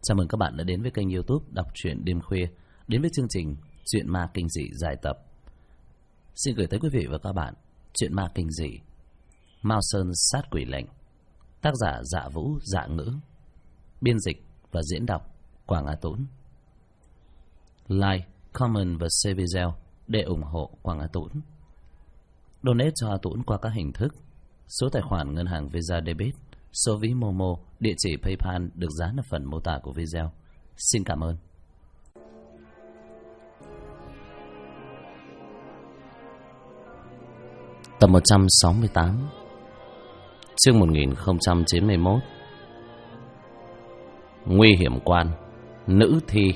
Chào mừng các bạn đã đến với kênh YouTube Đọc truyện đêm khuya, đến với chương trình Truyện ma kinh dị dài tập. Xin gửi tới quý vị và các bạn truyện ma kinh dị Mao Sơn sát quỷ lệnh, tác giả Dạ Vũ Dạ Ngữ, biên dịch và diễn đọc Quảng Á Tũng. Like, comment và share video để ủng hộ Quảng Á Tũng. Donate cho A Tũng qua các hình thức: số tài khoản ngân hàng Visa Debit, số ví Momo, địa chỉ PayPal được dán ở phần mô tả của video. Xin cảm ơn. Tập 168, chương 1091. Nguy hiểm quan, nữ thi.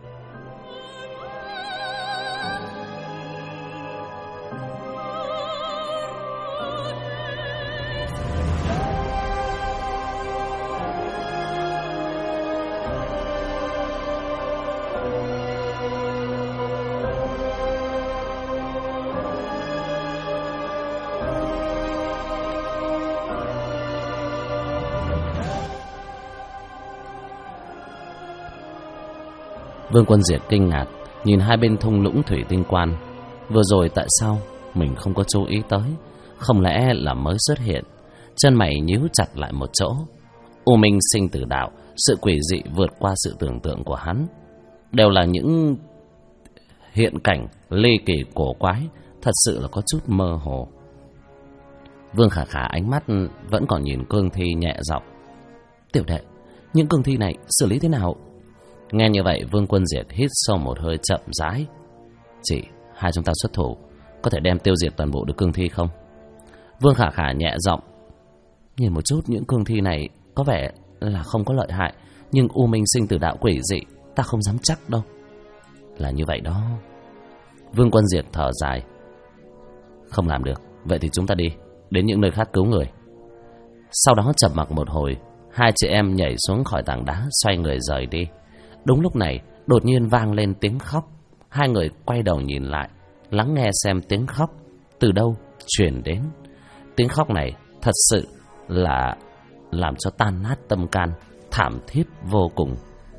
Vương Quân Diệt kinh ngạc nhìn hai bên thung lũng thủy tinh quan. Vừa rồi tại sao mình không có chú ý tới? Không lẽ là mới xuất hiện? Chân mày nhíu chặt lại một chỗ. U Minh sinh tử đạo, sự quỷ dị vượt qua sự tưởng tượng của hắn, đều là những hiện cảnh ly kỳ cổ quái, thật sự là có chút mơ hồ. Vương Khả Khả ánh mắt vẫn còn nhìn cương thi, nhẹ giọng: "Tiểu đệ, những cương thi này xử lý thế nào?" Nghe như vậy, Vương Quân Diệt hít sâu một hơi, chậm rãi: "Chỉ hai chúng ta xuất thủ, có thể đem tiêu diệt toàn bộ được cương thi không?" Vương Khả Khả nhẹ giọng: "Nhìn một chút, những cương thi này có vẻ là không có lợi hại, nhưng U Minh sinh tử đạo quỷ dị, ta không dám chắc đâu." "Là như vậy đó." Vương Quân Diệt thở dài: "Không làm được, vậy thì chúng ta đi đến những nơi khác cứu người." Sau đó trầm mặc một hồi, hai chị em nhảy xuống khỏi tảng đá, xoay người rời đi. Đúng lúc này, đột nhiên vang lên tiếng khóc. Hai người quay đầu nhìn lại, lắng nghe xem tiếng khóc từ đâu truyền đến. Tiếng khóc này thật sự là làm cho tan nát tâm can, thảm thiết vô cùng.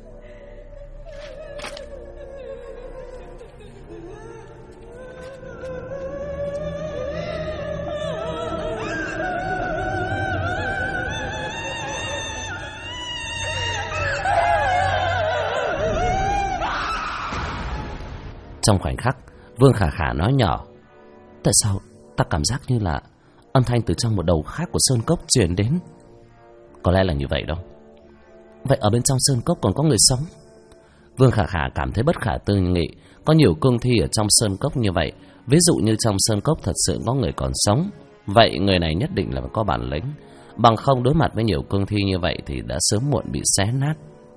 Trong khoảnh khắc, Vương Khả Khả nói nhỏ: "Tại sao ta cảm giác như là âm thanh từ trong một đầu khác của sơn cốc truyền đến?" "Có lẽ là như vậy đâu." "Vậy ở bên trong sơn cốc còn có người sống?" Vương Khả Khả cảm thấy bất khả tư nghị. Có nhiều cương thi ở trong sơn cốc như vậy. Ví dụ như trong sơn cốc thật sự có người còn sống, vậy người này nhất định là phải có bản lĩnh, bằng không đối mặt với nhiều cương thi như vậy thì đã sớm muộn bị xé nát.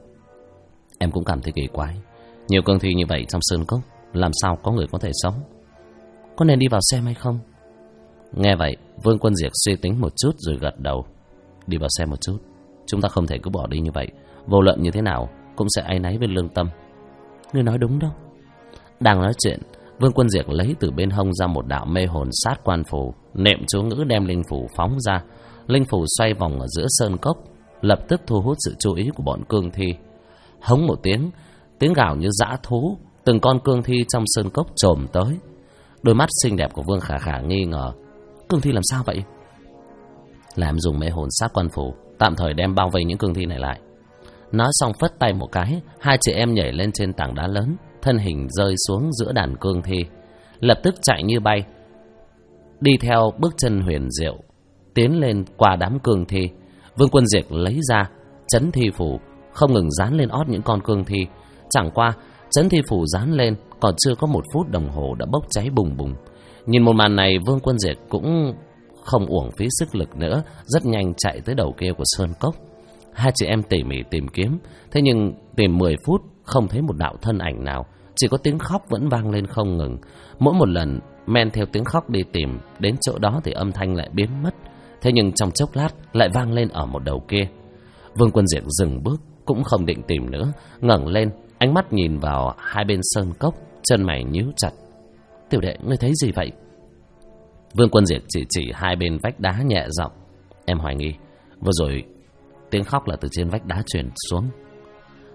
Em cũng cảm thấy kỳ quái, nhiều cương thi như vậy trong sơn cốc, làm sao có người có thể sống? Có nên đi vào xem hay không? Nghe vậy, Vương Quân Diệt suy tính một chút rồi gật đầu: "Đi vào xem một chút. Chúng ta không thể cứ bỏ đi như vậy, vô luận như thế nào cũng sẽ áy náy với lương tâm." "Ngươi nói đúng đâu." Đang nói chuyện, Vương Quân Diệt lấy từ bên hông ra một đạo mê hồn sát quan phù, niệm chú ngữ đem linh phù phóng ra. Linh phù xoay vòng ở giữa sơn cốc, lập tức thu hút sự chú ý của bọn cương thi. Hống một tiếng, tiếng gào như dã thú, từng con cương thi trong sơn cốc chồm tới. Đôi mắt xinh đẹp của Vương Khả Khả nghi ngờ: "Cương thi làm sao vậy?" "Làm dùng mê hồn sát quan phù, tạm thời đem bao vây những cương thi này lại." Nói xong phất tay một cái, hai chị em nhảy lên trên tảng đá lớn, thân hình rơi xuống giữa đàn cương thi, lập tức chạy như bay, đi theo bước chân huyền diệu tiến lên qua đám cương thi. Vương Quân Diệt lấy ra chấn thi phù, không ngừng dán lên ót những con cương thi. Chẳng qua chấn thi phù dán lên còn chưa có 1 phút đồng hồ đã bốc cháy bùng bùng. Nhìn một màn này, Vương Quân Diệt cũng không uổng phí sức lực nữa, rất nhanh chạy tới đầu kia của sơn cốc. Hai chị em tỉ mỉ tìm kiếm, thế nhưng tìm 10 phút không thấy một đạo thân ảnh nào, chỉ có tiếng khóc vẫn vang lên không ngừng. Mỗi một lần men theo tiếng khóc đi tìm, đến chỗ đó thì âm thanh lại biến mất, thế nhưng trong chốc lát lại vang lên ở một đầu kia. Vương Quân Diệt dừng bước, cũng không định tìm nữa, ngẩng lên, ánh mắt nhìn vào hai bên sơn cốc, chân mày nhíu chặt. "Tiểu đệ, ngươi thấy gì vậy?" Vương Quân Diệt chỉ hai bên vách đá nhẹ giọng: "Em hoài nghi vừa rồi tiếng khóc là từ trên vách đá truyền xuống."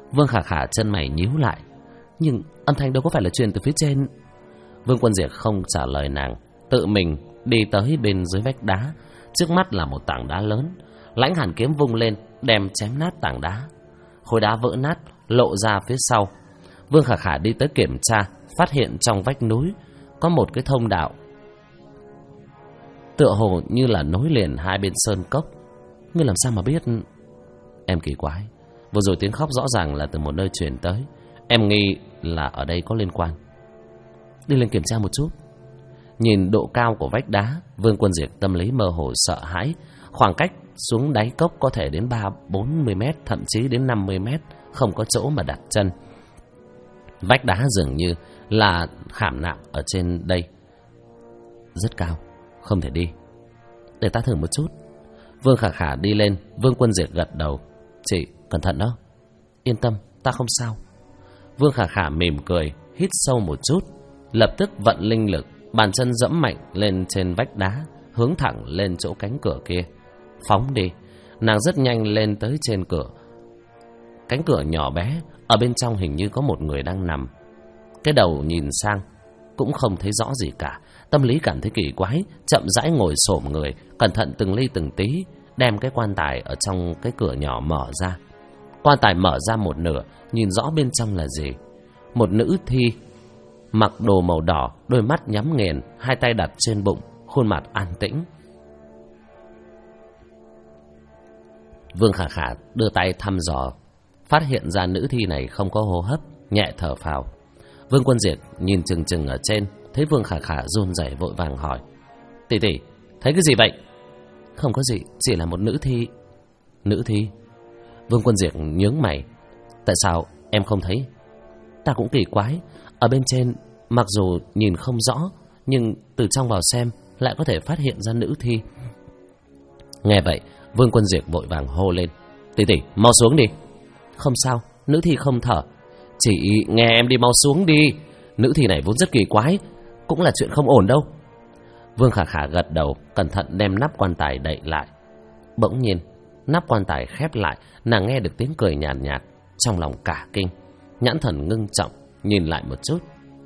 Vương Khả Khả chân mày nhíu lại. Nhưng âm thanh đâu có phải là truyền từ phía trên. Vương Quân Diệt không trả lời nàng, tự mình đi tới bên dưới vách đá. Trước mắt là một tảng đá lớn. Lãnh Hàn kiếm vung lên, đem chém nát tảng đá. Khối đá vỡ nát, lộ ra phía sau. Vương Khả Khả đi tới kiểm tra, phát hiện trong vách núi có một cái thông đạo, tựa hồ như là nối liền hai bên sơn cốc. Ngươi làm sao mà biết? Em kỳ quái, vừa rồi tiếng khóc rõ ràng là từ một nơi truyền tới. Em nghi là ở đây có liên quan. Đi lên kiểm tra một chút. Nhìn độ cao của vách đá, Vương Quân Diệt tâm lý mơ hồ sợ hãi. Khoảng cách xuống đáy cốc có thể đến 30-40 mét, thậm chí đến 50 mét, không có chỗ mà đặt chân. Vách đá dường như là khảm nạm ở trên đây, rất cao, không thể đi. Để ta thử một chút. Vương Khả Khả đi lên. Vương Quân Diệt gật đầu. Chị cẩn thận đó. Yên tâm, ta không sao. Vương Khả Khả mỉm cười, hít sâu một chút, lập tức vận linh lực, bàn chân dẫm mạnh lên trên vách đá, hướng thẳng lên chỗ cánh cửa kia, phóng đi. Nàng rất nhanh lên tới trên cửa. Cánh cửa nhỏ bé, ở bên trong hình như có một người đang nằm. Cái đầu nhìn sang cũng không thấy rõ gì cả. Tâm lý cảm thấy kỳ quái, chậm rãi ngồi xổm người, cẩn thận từng ly từng tí đem cái quan tài ở trong cái cửa nhỏ mở ra. Quan tài mở ra một nửa, nhìn rõ bên trong là gì. Một nữ thi mặc đồ màu đỏ, đôi mắt nhắm nghiền, hai tay đặt trên bụng, khuôn mặt an tĩnh. Vương Khả Khả đưa tay thăm dò, phát hiện ra nữ thi này không có hô hấp, nhẹ thở phào. Vương Quân Diệt nhìn chừng chừng ở trên, thấy Vương Khả Khả run rẩy vội vàng hỏi: Tỷ tỷ, thấy cái gì vậy? Không có gì, chỉ là một nữ thi. Nữ thi? Vương Quân Diệt nhướng mày. Tại sao em không thấy? Ta cũng kỳ quái, ở bên trên mặc dù nhìn không rõ, nhưng từ trong vào xem lại có thể phát hiện ra nữ thi. Nghe vậy, Vương Quân Diệt vội vàng hô lên: Tỷ tỷ, mau xuống đi. Không sao, nữ thi không thở. Chỉ nghe em đi, mau xuống đi. Nữ thi này vốn rất kỳ quái, cũng là chuyện không ổn đâu. Vương Khả Khả gật đầu, cẩn thận đem nắp quan tài đậy lại. Bỗng nhiên, nắp quan tài khép lại, nàng nghe được tiếng cười nhàn nhạt, trong lòng cả kinh, nhãn thần ngưng trọng, nhìn lại một chút.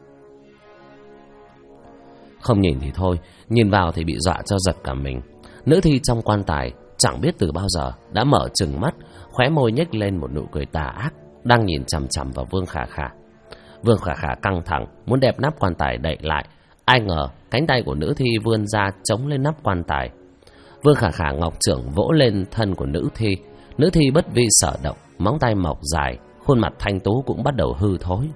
Không nhìn thì thôi, nhìn vào thì bị dọa cho giật cả mình. Nữ thi trong quan tài chẳng biết từ bao giờ đã mở trừng mắt, khóe môi nhếch lên một nụ cười tà ác, đang nhìn chằm chằm vào Vương Khả Khả. Vương Khả Khả căng thẳng, muốn đẹp nắp quan tài đậy lại. Ai ngờ cánh tay của nữ thi vươn ra chống lên nắp quan tài. Vương Khả Khả ngọc trưởng vỗ lên thân của nữ thi. Nữ thi bất vi sở động, móng tay mọc dài, khuôn mặt thanh tú cũng bắt đầu hư thối.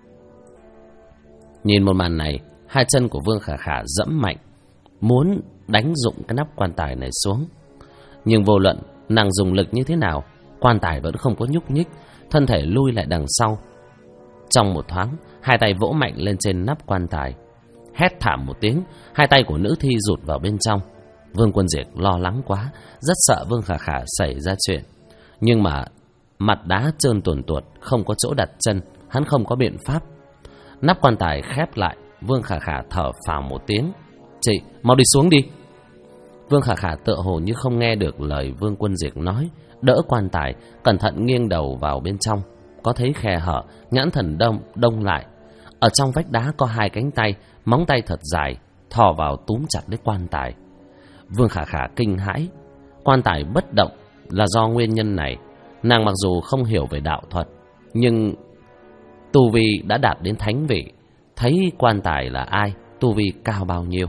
Nhìn một màn này, hai chân của Vương Khả Khả dẫm mạnh, muốn đánh dụng cái nắp quan tài này xuống. Nhưng vô luận nàng dùng lực như thế nào, quan tài vẫn không có nhúc nhích, thân thể lui lại đằng sau. Trong một thoáng, hai tay vỗ mạnh lên trên nắp quan tài. Hét thảm một tiếng, hai tay của nữ thi rụt vào bên trong. Vương Quân Diệt lo lắng quá, rất sợ Vương Khả Khả xảy ra chuyện. Nhưng mà mặt đá trơn tuồn tuột, không có chỗ đặt chân, hắn không có biện pháp. Nắp quan tài khép lại, Vương Khả Khả thở phào một tiếng. Chị, mau đi xuống đi. Vương Khả Khả tựa hồ như không nghe được lời Vương Quân Diệt nói, đỡ quan tài, cẩn thận nghiêng đầu vào bên trong. Có thấy khe hở, nhãn thần đông lại. Ở trong vách đá có hai cánh tay, móng tay thật dài, thò vào túm chặt lấy quan tài. Vương Khả Khả kinh hãi. Quan tài bất động là do nguyên nhân này. Nàng mặc dù không hiểu về đạo thuật, nhưng tu vi đã đạt đến thánh vị, thấy quan tài là ai, tu vi cao bao nhiêu.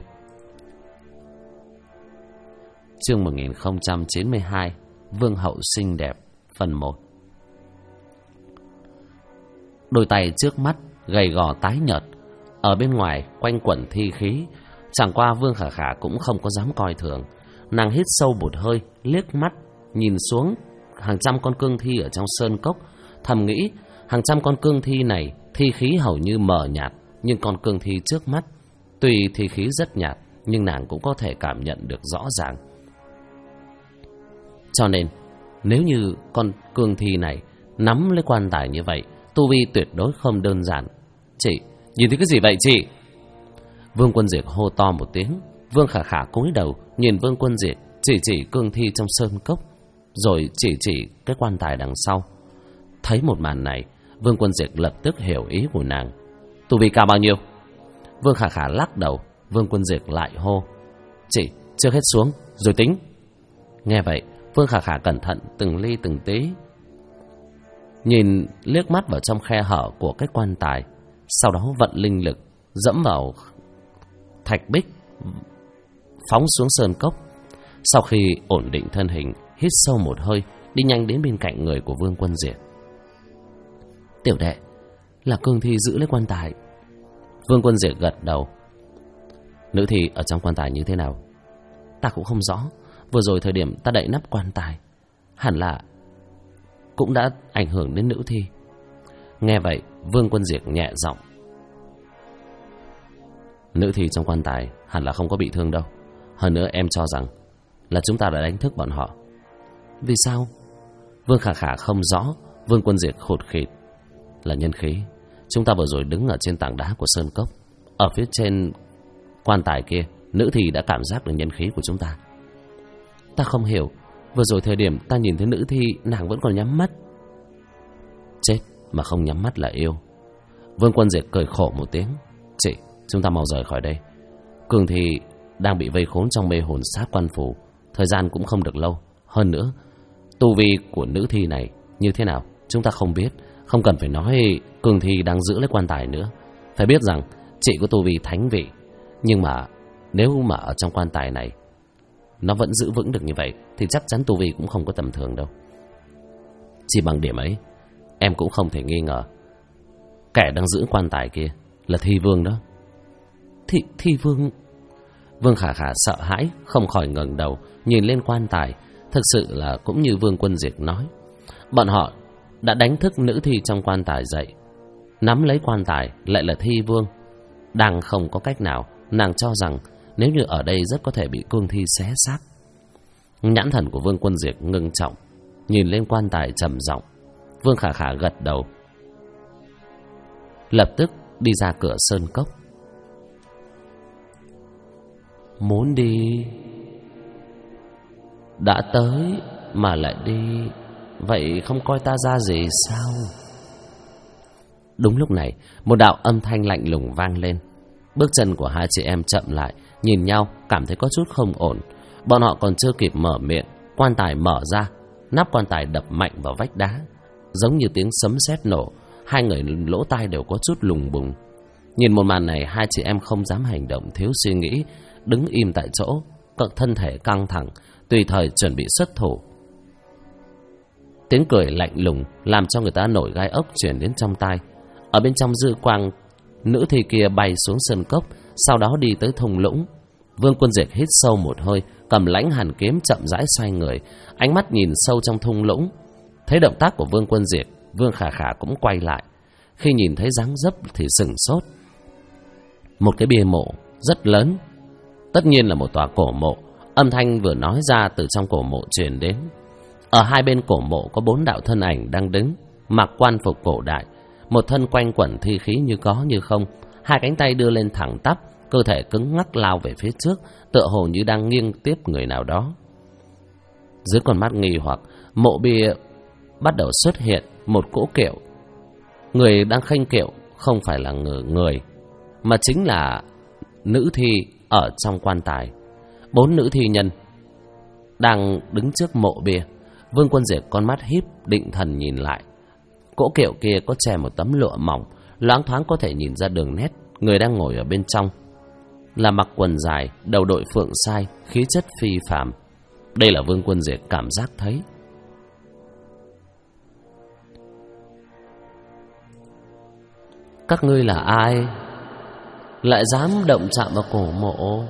Chương 1092, Vương hậu xinh đẹp, phần 1. Đôi tay trước mắt gầy gò tái nhợt, ở bên ngoài quanh quẩn thi khí. Chẳng qua Vương Khả Khả cũng không có dám coi thường. Nàng hít sâu một hơi, liếc mắt nhìn xuống hàng trăm con cương thi ở trong sơn cốc, thầm nghĩ hàng trăm con cương thi này thi khí hầu như mờ nhạt, nhưng con cương thi trước mắt tuy thi khí rất nhạt, nhưng nàng cũng có thể cảm nhận được rõ ràng. Cho nên nếu như con cương thi này nắm lấy quan tài như vậy, tu vi tuyệt đối không đơn giản. Chị, nhìn thấy cái gì vậy chị? Vương Quân Diệt hô to một tiếng. Vương Khả Khả cúi đầu nhìn Vương Quân Diệt, chỉ cương thi trong sơn cốc, rồi chỉ cái quan tài đằng sau. Thấy một màn này, Vương Quân Diệt lập tức hiểu ý của nàng. Tu vi cao bao nhiêu? Vương Khả Khả lắc đầu. Vương Quân Diệt lại hô: Chị, trước hết xuống rồi tính. Nghe vậy, Vương Khả Khả cẩn thận từng ly từng tí, nhìn liếc mắt vào trong khe hở của cái quan tài, sau đó vận linh lực dẫm vào thạch bích, phóng xuống sơn cốc. Sau khi ổn định thân hình, hít sâu một hơi, đi nhanh đến bên cạnh người của Vương Quân Diệt. Tiểu đệ, là Cương Thi giữ lấy quan tài. Vương Quân Diệt gật đầu. Nữ thi ở trong quan tài như thế nào? Ta cũng không rõ. Vừa rồi thời điểm ta đậy nắp quan tài, hẳn là cũng đã ảnh hưởng đến nữ thi. Nghe vậy, Vương Quân Diệt nhẹ giọng. Nữ thi trong quan tài hẳn là không có bị thương đâu. Hơn nữa em cho rằng là chúng ta đã đánh thức bọn họ. Vì sao? Vương Khả Khả không rõ. Vương Quân Diệt khụt khịt. Là nhân khí. Chúng ta vừa rồi đứng ở trên tảng đá của sơn cốc, ở phía trên quan tài kia, nữ thi đã cảm giác được nhân khí của chúng ta. Ta không hiểu, vừa rồi thời điểm ta nhìn thấy nữ thi, nàng vẫn còn nhắm mắt. Chết mà không nhắm mắt là yêu. Vương Quân Diệt cười khổ một tiếng. Chị, chúng ta mau rời khỏi đây. Cường Thi đang bị vây khốn trong mê hồn sát quan phủ, thời gian cũng không được lâu. Hơn nữa, tu vi của nữ thi này như thế nào chúng ta không biết. Không cần phải nói Cường Thi đang giữ lấy quan tài nữa. Phải biết rằng chị có tu vi thánh vị, nhưng mà nếu mà ở trong quan tài này nó vẫn giữ vững được như vậy thì chắc chắn tu vi cũng không có tầm thường đâu. Chỉ bằng điểm ấy, em cũng không thể nghi ngờ kẻ đang giữ quan tài kia là Thi Vương đó. Thi Vương? Vương Khả Khả sợ hãi, không khỏi ngẩng đầu nhìn lên quan tài. Thực sự là cũng như Vương Quân Diệt nói, bọn họ đã đánh thức nữ thi trong quan tài dậy. Nắm lấy quan tài lại là Thi Vương. Đang không có cách nào, nàng cho rằng nếu như ở đây rất có thể bị cương thi xé xác. Nhãn thần của Vương Quân Diệt ngưng trọng, nhìn lên quan tài trầm giọng. Vương Khả Khả gật đầu, lập tức đi ra cửa sơn cốc. Muốn đi, đã tới mà lại đi, vậy không coi ta ra gì sao? Đúng lúc này, một đạo âm thanh lạnh lùng vang lên. Bước chân của hai chị em chậm lại, nhìn nhau cảm thấy có chút không ổn. Bọn họ còn chưa kịp mở miệng, quan tài mở ra, nắp quan tài đập mạnh vào vách đá, giống như tiếng sấm sét nổ. Hai người lỗ tai đều có chút lùng bùng. Nhìn một màn này, hai chị em không dám hành động thiếu suy nghĩ, đứng im tại chỗ, cận thân thể căng thẳng, tùy thời chuẩn bị xuất thủ. Tiếng cười lạnh lùng làm cho người ta nổi gai ốc truyền đến trong tai. Ở bên trong dư quang, nữ thi kia bay xuống sơn cốc, sau đó đi tới thung lũng. Vương Quân Diệt hít sâu một hơi, cầm lãnh hàn kiếm chậm rãi xoay người, ánh mắt nhìn sâu trong thung lũng. Thấy động tác của Vương Quân Diệt, Vương Khả Khả cũng quay lại. Khi nhìn thấy dáng dấp thì sửng sốt. Một cái bia mộ rất lớn, tất nhiên là một tòa cổ mộ. Âm thanh vừa nói ra từ trong cổ mộ truyền đến. Ở hai bên cổ mộ có 4 đạo thân ảnh đang đứng, mặc quan phục cổ đại, một thân quanh quẩn thi khí như có như không, hai cánh tay đưa lên thẳng tắp, cơ thể cứng ngắc lao về phía trước, tựa hồ như đang nghiêng tiếp người nào đó. Dưới con mắt nghi hoặc, mộ bia bắt đầu xuất hiện một cỗ kiệu. Người đang khênh kiệu không phải là người mà chính là nữ thi ở trong quan tài. 4 nữ thi nhân đang đứng trước mộ bia. Vương Quân Diệt con mắt híp, định thần nhìn lại. Cỗ kiệu kia có che một tấm lụa mỏng, loáng thoáng có thể nhìn ra đường nét. Người đang ngồi ở bên trong là mặc quần dài, đầu đội phượng sai, khí chất phi phàm. Đây là Vương Quân Diệt cảm giác thấy. Các ngươi là ai, lại dám động chạm vào cổ mộ?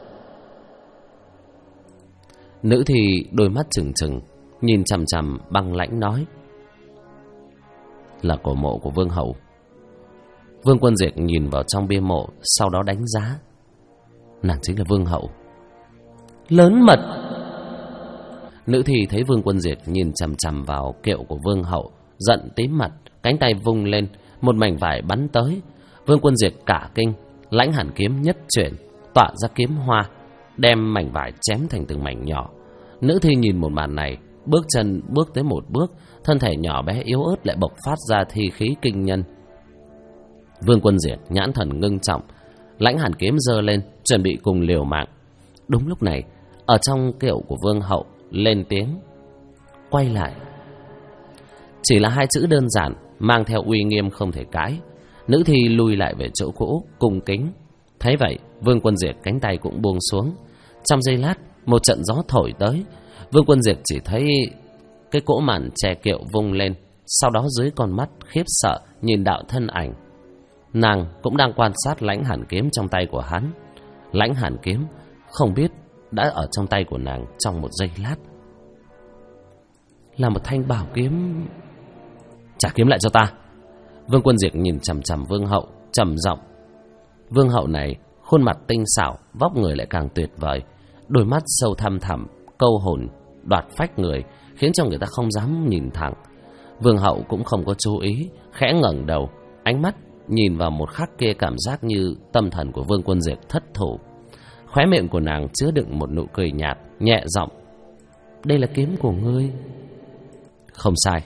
Nữ thì đôi mắt trừng trừng, nhìn chằm chằm băng lãnh nói. Là cổ mộ của Vương Hậu. Vương Quân Diệt nhìn vào trong bia mộ, sau đó đánh giá. Nàng chính là Vương Hậu. Lớn mật! Nữ thì thấy Vương Quân Diệt nhìn chằm chằm vào kiệu của Vương Hậu, giận tím mặt, cánh tay vung lên, một mảnh vải bắn tới. Vương Quân Diệt cả kinh, lãnh hàn kiếm nhất chuyển, tọa ra kiếm hoa, đem mảnh vải chém thành từng mảnh nhỏ. Nữ thi nhìn một màn này, bước chân bước tới một bước, thân thể nhỏ bé yếu ớt lại bộc phát ra thi khí kinh nhân. Vương Quân Diệt nhãn thần ngưng trọng, lãnh hàn kiếm giơ lên, chuẩn bị cùng liều mạng. Đúng lúc này, ở trong kiệu của Vương Hậu lên tiếng: quay lại. Chỉ là hai chữ đơn giản, mang theo uy nghiêm không thể cãi. Nữ thi lùi lại về chỗ cũ, cung kính. Thấy vậy, Vương Quân Diệt cánh tay cũng buông xuống. Trong giây lát, một trận gió thổi tới. Vương Quân Diệt chỉ thấy cái cỗ màn che kiệu vung lên, sau đó dưới con mắt khiếp sợ nhìn đạo thân ảnh. Nàng cũng đang quan sát lãnh hàn kiếm trong tay của hắn. Lãnh hàn kiếm không biết đã ở trong tay của nàng trong một giây lát. Là một thanh bảo kiếm. Trả kiếm lại cho ta. Vương Quân Diệt nhìn chằm chằm Vương Hậu, trầm giọng. Vương Hậu này khuôn mặt tinh xảo, vóc người lại càng tuyệt vời, đôi mắt sâu thăm thẳm, câu hồn, đoạt phách người, khiến cho người ta không dám nhìn thẳng. Vương Hậu cũng không có chú ý, khẽ ngẩng đầu, ánh mắt nhìn vào một khắc kia cảm giác như tâm thần của Vương Quân Diệt thất thủ. Khóe miệng của nàng chứa đựng một nụ cười nhạt, nhẹ giọng. Đây là kiếm của ngươi. Không sai.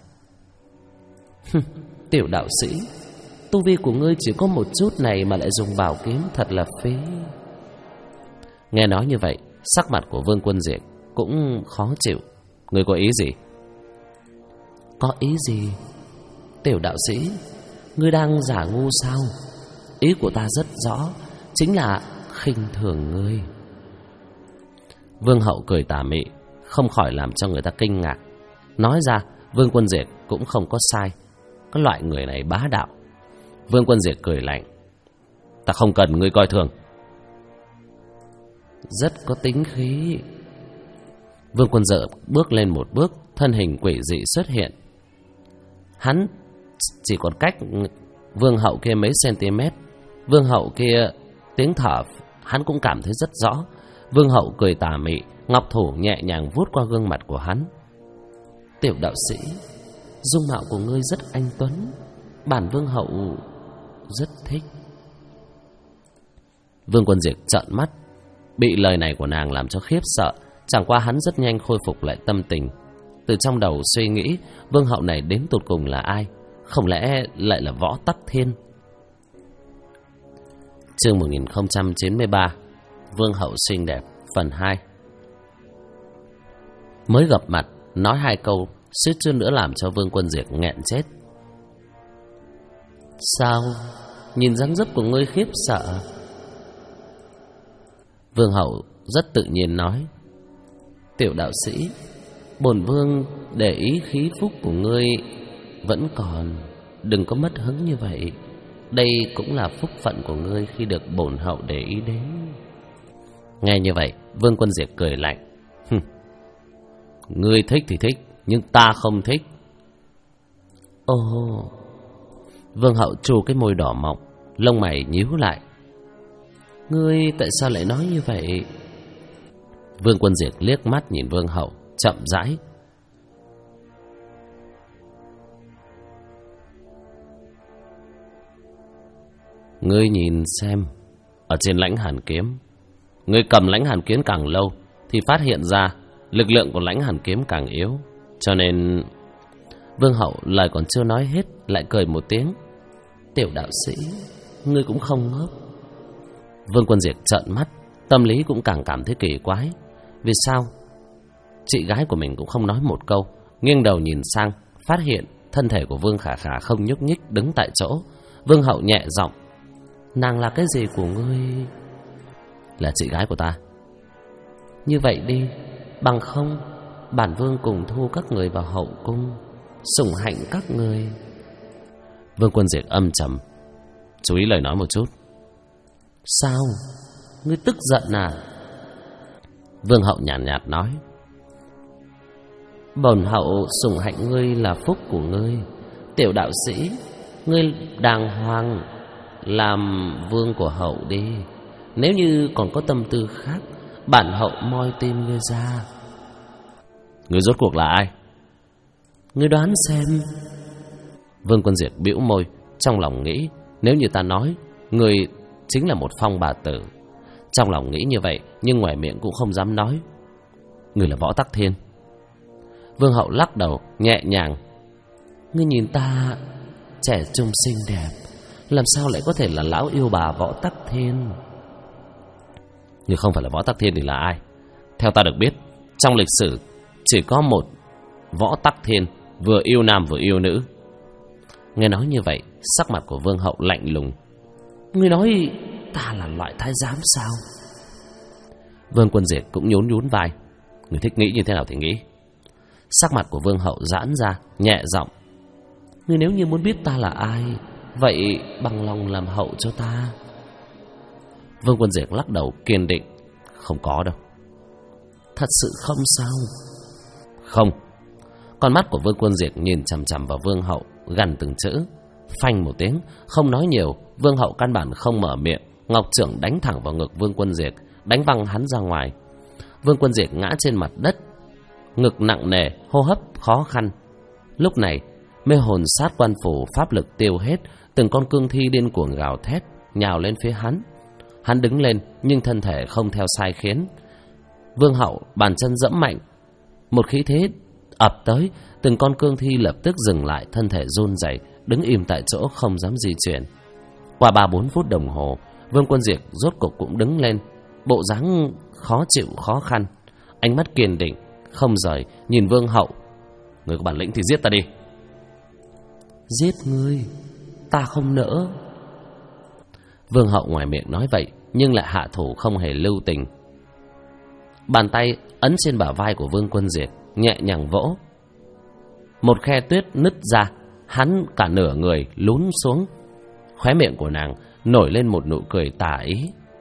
Tiểu đạo sĩ, tu vi của ngươi chỉ có một chút này mà lại dùng bảo kiếm, thật là phí. Nghe nói như vậy, sắc mặt của Vương Quân Diệt cũng khó chịu. Ngươi có ý gì? Có ý gì? Tiểu đạo sĩ, ngươi đang giả ngu sao? Ý của ta rất rõ, chính là khinh thường ngươi. Vương Hậu cười tà mị, không khỏi làm cho người ta kinh ngạc. Nói ra, Vương Quân Diệt cũng không có sai. Cái loại người này bá đạo. Vương Quân Diệt cười lạnh. Ta không cần ngươi coi thường. Rất có tính khí. Vương Quân Diệt bước lên một bước, thân hình quỷ dị xuất hiện. Hắn chỉ còn cách Vương Hậu kia mấy cm. Vương Hậu kia tiếng thở hắn cũng cảm thấy rất rõ. Vương Hậu cười tà mị, ngọc thủ nhẹ nhàng vuốt qua gương mặt của hắn. Tiểu đạo sĩ, dung mạo của ngươi rất anh tuấn, bản Vương Hậu rất thích. Vương Quân Diệt trợn mắt, bị lời này của nàng làm cho khiếp sợ. Chẳng qua hắn rất nhanh khôi phục lại tâm tình. Từ trong đầu suy nghĩ, Vương Hậu này đến tột cùng là ai? Không lẽ lại là Võ Tắc Thiên? Chương 1093, Vương Hậu xinh đẹp, phần 2. Mới gặp mặt, nói hai câu, suýt chút nữa làm cho Vương Quân Diệt nghẹn chết. Sao? Nhìn dáng dấp của ngươi khiếp sợ. Vương Hậu rất tự nhiên nói. Tiểu đạo sĩ, bổn vương để ý khí phúc của ngươi vẫn còn, đừng có mất hứng như vậy. Đây cũng là phúc phận của ngươi khi được bổn hậu để ý đến. Nghe như vậy, Vương Quân Diệt cười lạnh. Ngươi thích thì thích, nhưng ta không thích. Ồ. Vương Hậu trù cái môi đỏ mọng, lông mày nhíu lại. Ngươi tại sao lại nói như vậy? Vương Quân Diệt liếc mắt nhìn Vương Hậu, chậm rãi. Ngươi nhìn xem, ở trên lãnh hàn kiếm, ngươi cầm lãnh hàn kiếm càng lâu thì phát hiện ra lực lượng của lãnh hàn kiếm càng yếu. Cho nên... Vương Hậu lời còn chưa nói hết lại cười một tiếng. Tiểu đạo sĩ, ngươi cũng không ngốc. Vương Quân Diệt trợn mắt, tâm lý cũng càng cảm thấy kỳ quái. Vì sao chị gái của mình cũng không nói một câu? Nghiêng đầu nhìn sang, phát hiện thân thể của Vương Khả Khả không nhúc nhích, đứng tại chỗ. Vương Hậu nhẹ giọng. Nàng là cái gì của ngươi? Là chị gái của ta. Như vậy đi, bằng không bản vương cùng thu các người vào hậu cung, sủng hạnh các người. Vương Quân Diệt âm trầm. Chú ý lời nói một chút. Sao? Ngươi tức giận à? Vương Hậu nhàn nhạt nói. Bổn hậu sủng hạnh ngươi là phúc của ngươi. Tiểu đạo sĩ, ngươi đàng hoàng làm vương của hậu đi. Nếu như còn có tâm tư khác, bản hậu moi tim ngươi ra. Ngươi rốt cuộc là ai? Ngươi đoán xem. Vương Quân Diệt bĩu môi, trong lòng nghĩ, nếu như ta nói ngươi chính là một phong bà tử. Trong lòng nghĩ như vậy, nhưng ngoài miệng cũng không dám nói. Ngươi là Võ Tắc Thiên. Vương Hậu lắc đầu nhẹ nhàng. Ngươi nhìn ta trẻ trung xinh đẹp, làm sao lại có thể là lão yêu bà Võ Tắc Thiên? Ngươi không phải là Võ Tắc Thiên thì là ai? Theo ta được biết, trong lịch sử chỉ có một Võ Tắc Thiên, vừa yêu nam vừa yêu nữ. Nghe nói như vậy, sắc mặt của Vương Hậu lạnh lùng. Ngươi nói ta là loại thái giám sao? Vương Quân Diệt cũng nhún vai. Ngươi thích nghĩ như thế nào thì nghĩ. Sắc mặt của Vương Hậu giãn ra, nhẹ giọng. Ngươi nếu như muốn biết ta là ai, vậy bằng lòng làm hậu cho ta. Vương Quân Diệt lắc đầu kiên định. Không có đâu. Thật sự không sao? Không. Con mắt của Vương Quân Diệt nhìn chằm chằm vào Vương Hậu, gằn từng chữ. Phanh một tiếng, không nói nhiều. Vương Hậu căn bản không mở miệng. Ngọc chưởng đánh thẳng vào ngực Vương Quân Diệt, đánh văng hắn ra ngoài. Vương Quân Diệt ngã trên mặt đất, ngực nặng nề, hô hấp khó khăn. Lúc này mê hồn sát quan phủ pháp lực tiêu hết, từng con cương thi điên cuồng gào thét nhào lên phía hắn. Hắn đứng lên nhưng thân thể không theo sai khiến. Vương Hậu bàn chân dẫm mạnh, một khí thế ập tới, từng con cương thi lập tức dừng lại, thân thể run rẩy, đứng im tại chỗ không dám di chuyển. Qua 3-4 phút đồng hồ, Vương Quân Diệt rốt cục cũng đứng lên, bộ dáng khó chịu khó khăn, ánh mắt kiên định không rời nhìn Vương Hậu. Người có bản lĩnh thì giết ta đi. Giết ngươi? Ta không nỡ. Vương Hậu ngoài miệng nói vậy nhưng lại hạ thủ không hề lưu tình. Bàn tay ấn trên bả vai của Vương Quân Diệt, nhẹ nhàng vỗ. Một khe tuyết nứt ra, hắn cả nửa người lún xuống. Khóe miệng của nàng nổi lên một nụ cười tà ý.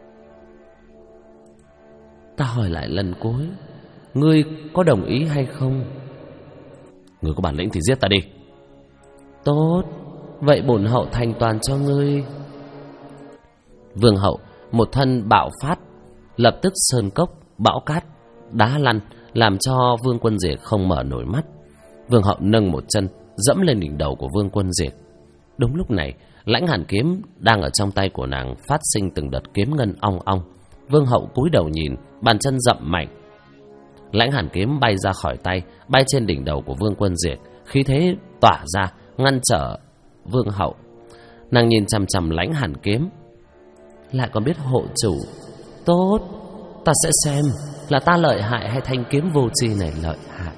Ta hỏi lại lần cuối, ngươi có đồng ý hay không? Ngươi có bản lĩnh thì giết ta đi. Tốt, vậy bổn hậu thành toàn cho ngươi. Vương Hậu một thân bạo phát, lập tức sơn cốc, bão cát, đá lăn, làm cho Vương Quân Diệt không mở nổi mắt. Vương Hậu nâng một chân dẫm lên đỉnh đầu của Vương Quân Diệt. Đúng lúc này, lãnh hàn kiếm đang ở trong tay của nàng phát sinh từng đợt kiếm ngân ong ong. Vương Hậu cúi đầu nhìn, bàn chân dậm mạnh. Lãnh hàn kiếm bay ra khỏi tay, bay trên đỉnh đầu của Vương Quân Diệt, khí thế tỏa ra ngăn trở Vương Hậu. Nàng nhìn chằm chằm lãnh hàn kiếm, lại còn biết hộ chủ. Tốt, ta sẽ xem là ta lợi hại hay thanh kiếm vô tri này lợi hại.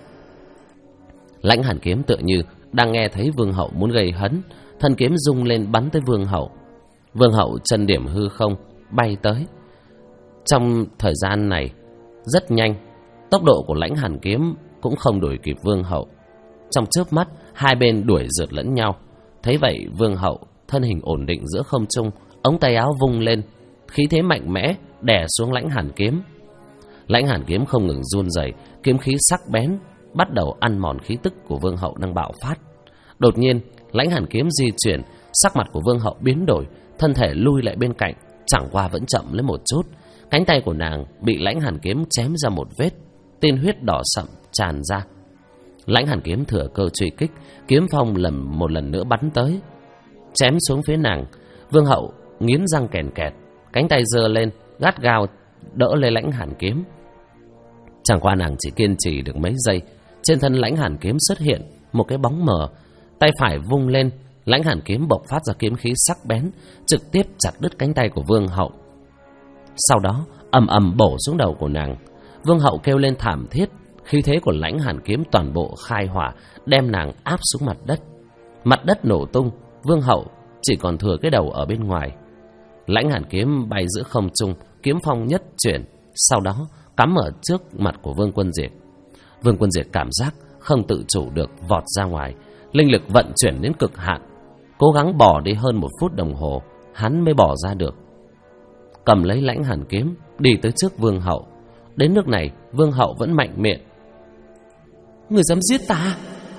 Lãnh hàn kiếm tựa như đang nghe thấy Vương Hậu muốn gây hấn, thân kiếm rung lên bắn tới Vương Hậu. Vương Hậu chân điểm hư không bay tới. Trong thời gian này rất nhanh, tốc độ của lãnh hàn kiếm cũng không đuổi kịp Vương Hậu. Trong chớp mắt, hai bên đuổi rượt lẫn nhau. Thấy vậy, Vương Hậu thân hình ổn định giữa không trung, ống tay áo vung lên, khí thế mạnh mẽ đè xuống lãnh hàn kiếm. Lãnh hàn kiếm không ngừng run rẩy, kiếm khí sắc bén bắt đầu ăn mòn khí tức của Vương Hậu đang bạo phát. Đột nhiên, lãnh hàn kiếm di chuyển, sắc mặt của Vương Hậu biến đổi, thân thể lui lại bên cạnh, chẳng qua vẫn chậm lấy một chút. Cánh tay của nàng bị lãnh hàn kiếm chém ra một vết, tiên huyết đỏ sậm tràn ra. Lãnh hàn kiếm thừa cơ truy kích, kiếm phong một lần nữa bắn tới, chém xuống phía nàng. Vương Hậu nghiến răng kèn kẹt, cánh tay giơ lên gắt gao đỡ lấy lãnh hàn kiếm. Chẳng qua nàng chỉ kiên trì được mấy giây, trên thân lãnh hàn kiếm xuất hiện một cái bóng mờ, tay phải vung lên, lãnh hàn kiếm bộc phát ra kiếm khí sắc bén, trực tiếp chặt đứt cánh tay của Vương Hậu. Sau đó ầm ầm bổ xuống đầu của nàng. Vương Hậu kêu lên thảm thiết, khí thế của lãnh hàn kiếm toàn bộ khai hỏa, đem nàng áp xuống mặt đất. Mặt đất nổ tung, Vương Hậu chỉ còn thừa cái đầu ở bên ngoài. Lãnh hàn kiếm bay giữa không trung, kiếm phong nhất chuyển, sau đó cắm ở trước mặt của Vương Quân Diệt. Vương Quân Diệt cảm giác không tự chủ được vọt ra ngoài, linh lực vận chuyển đến cực hạn, cố gắng bỏ đi hơn 1 phút đồng hồ, hắn mới bỏ ra được. Cầm lấy lãnh hàn kiếm, đi tới trước Vương Hậu. Đến nước này, Vương Hậu vẫn mạnh miệng. Người dám giết ta?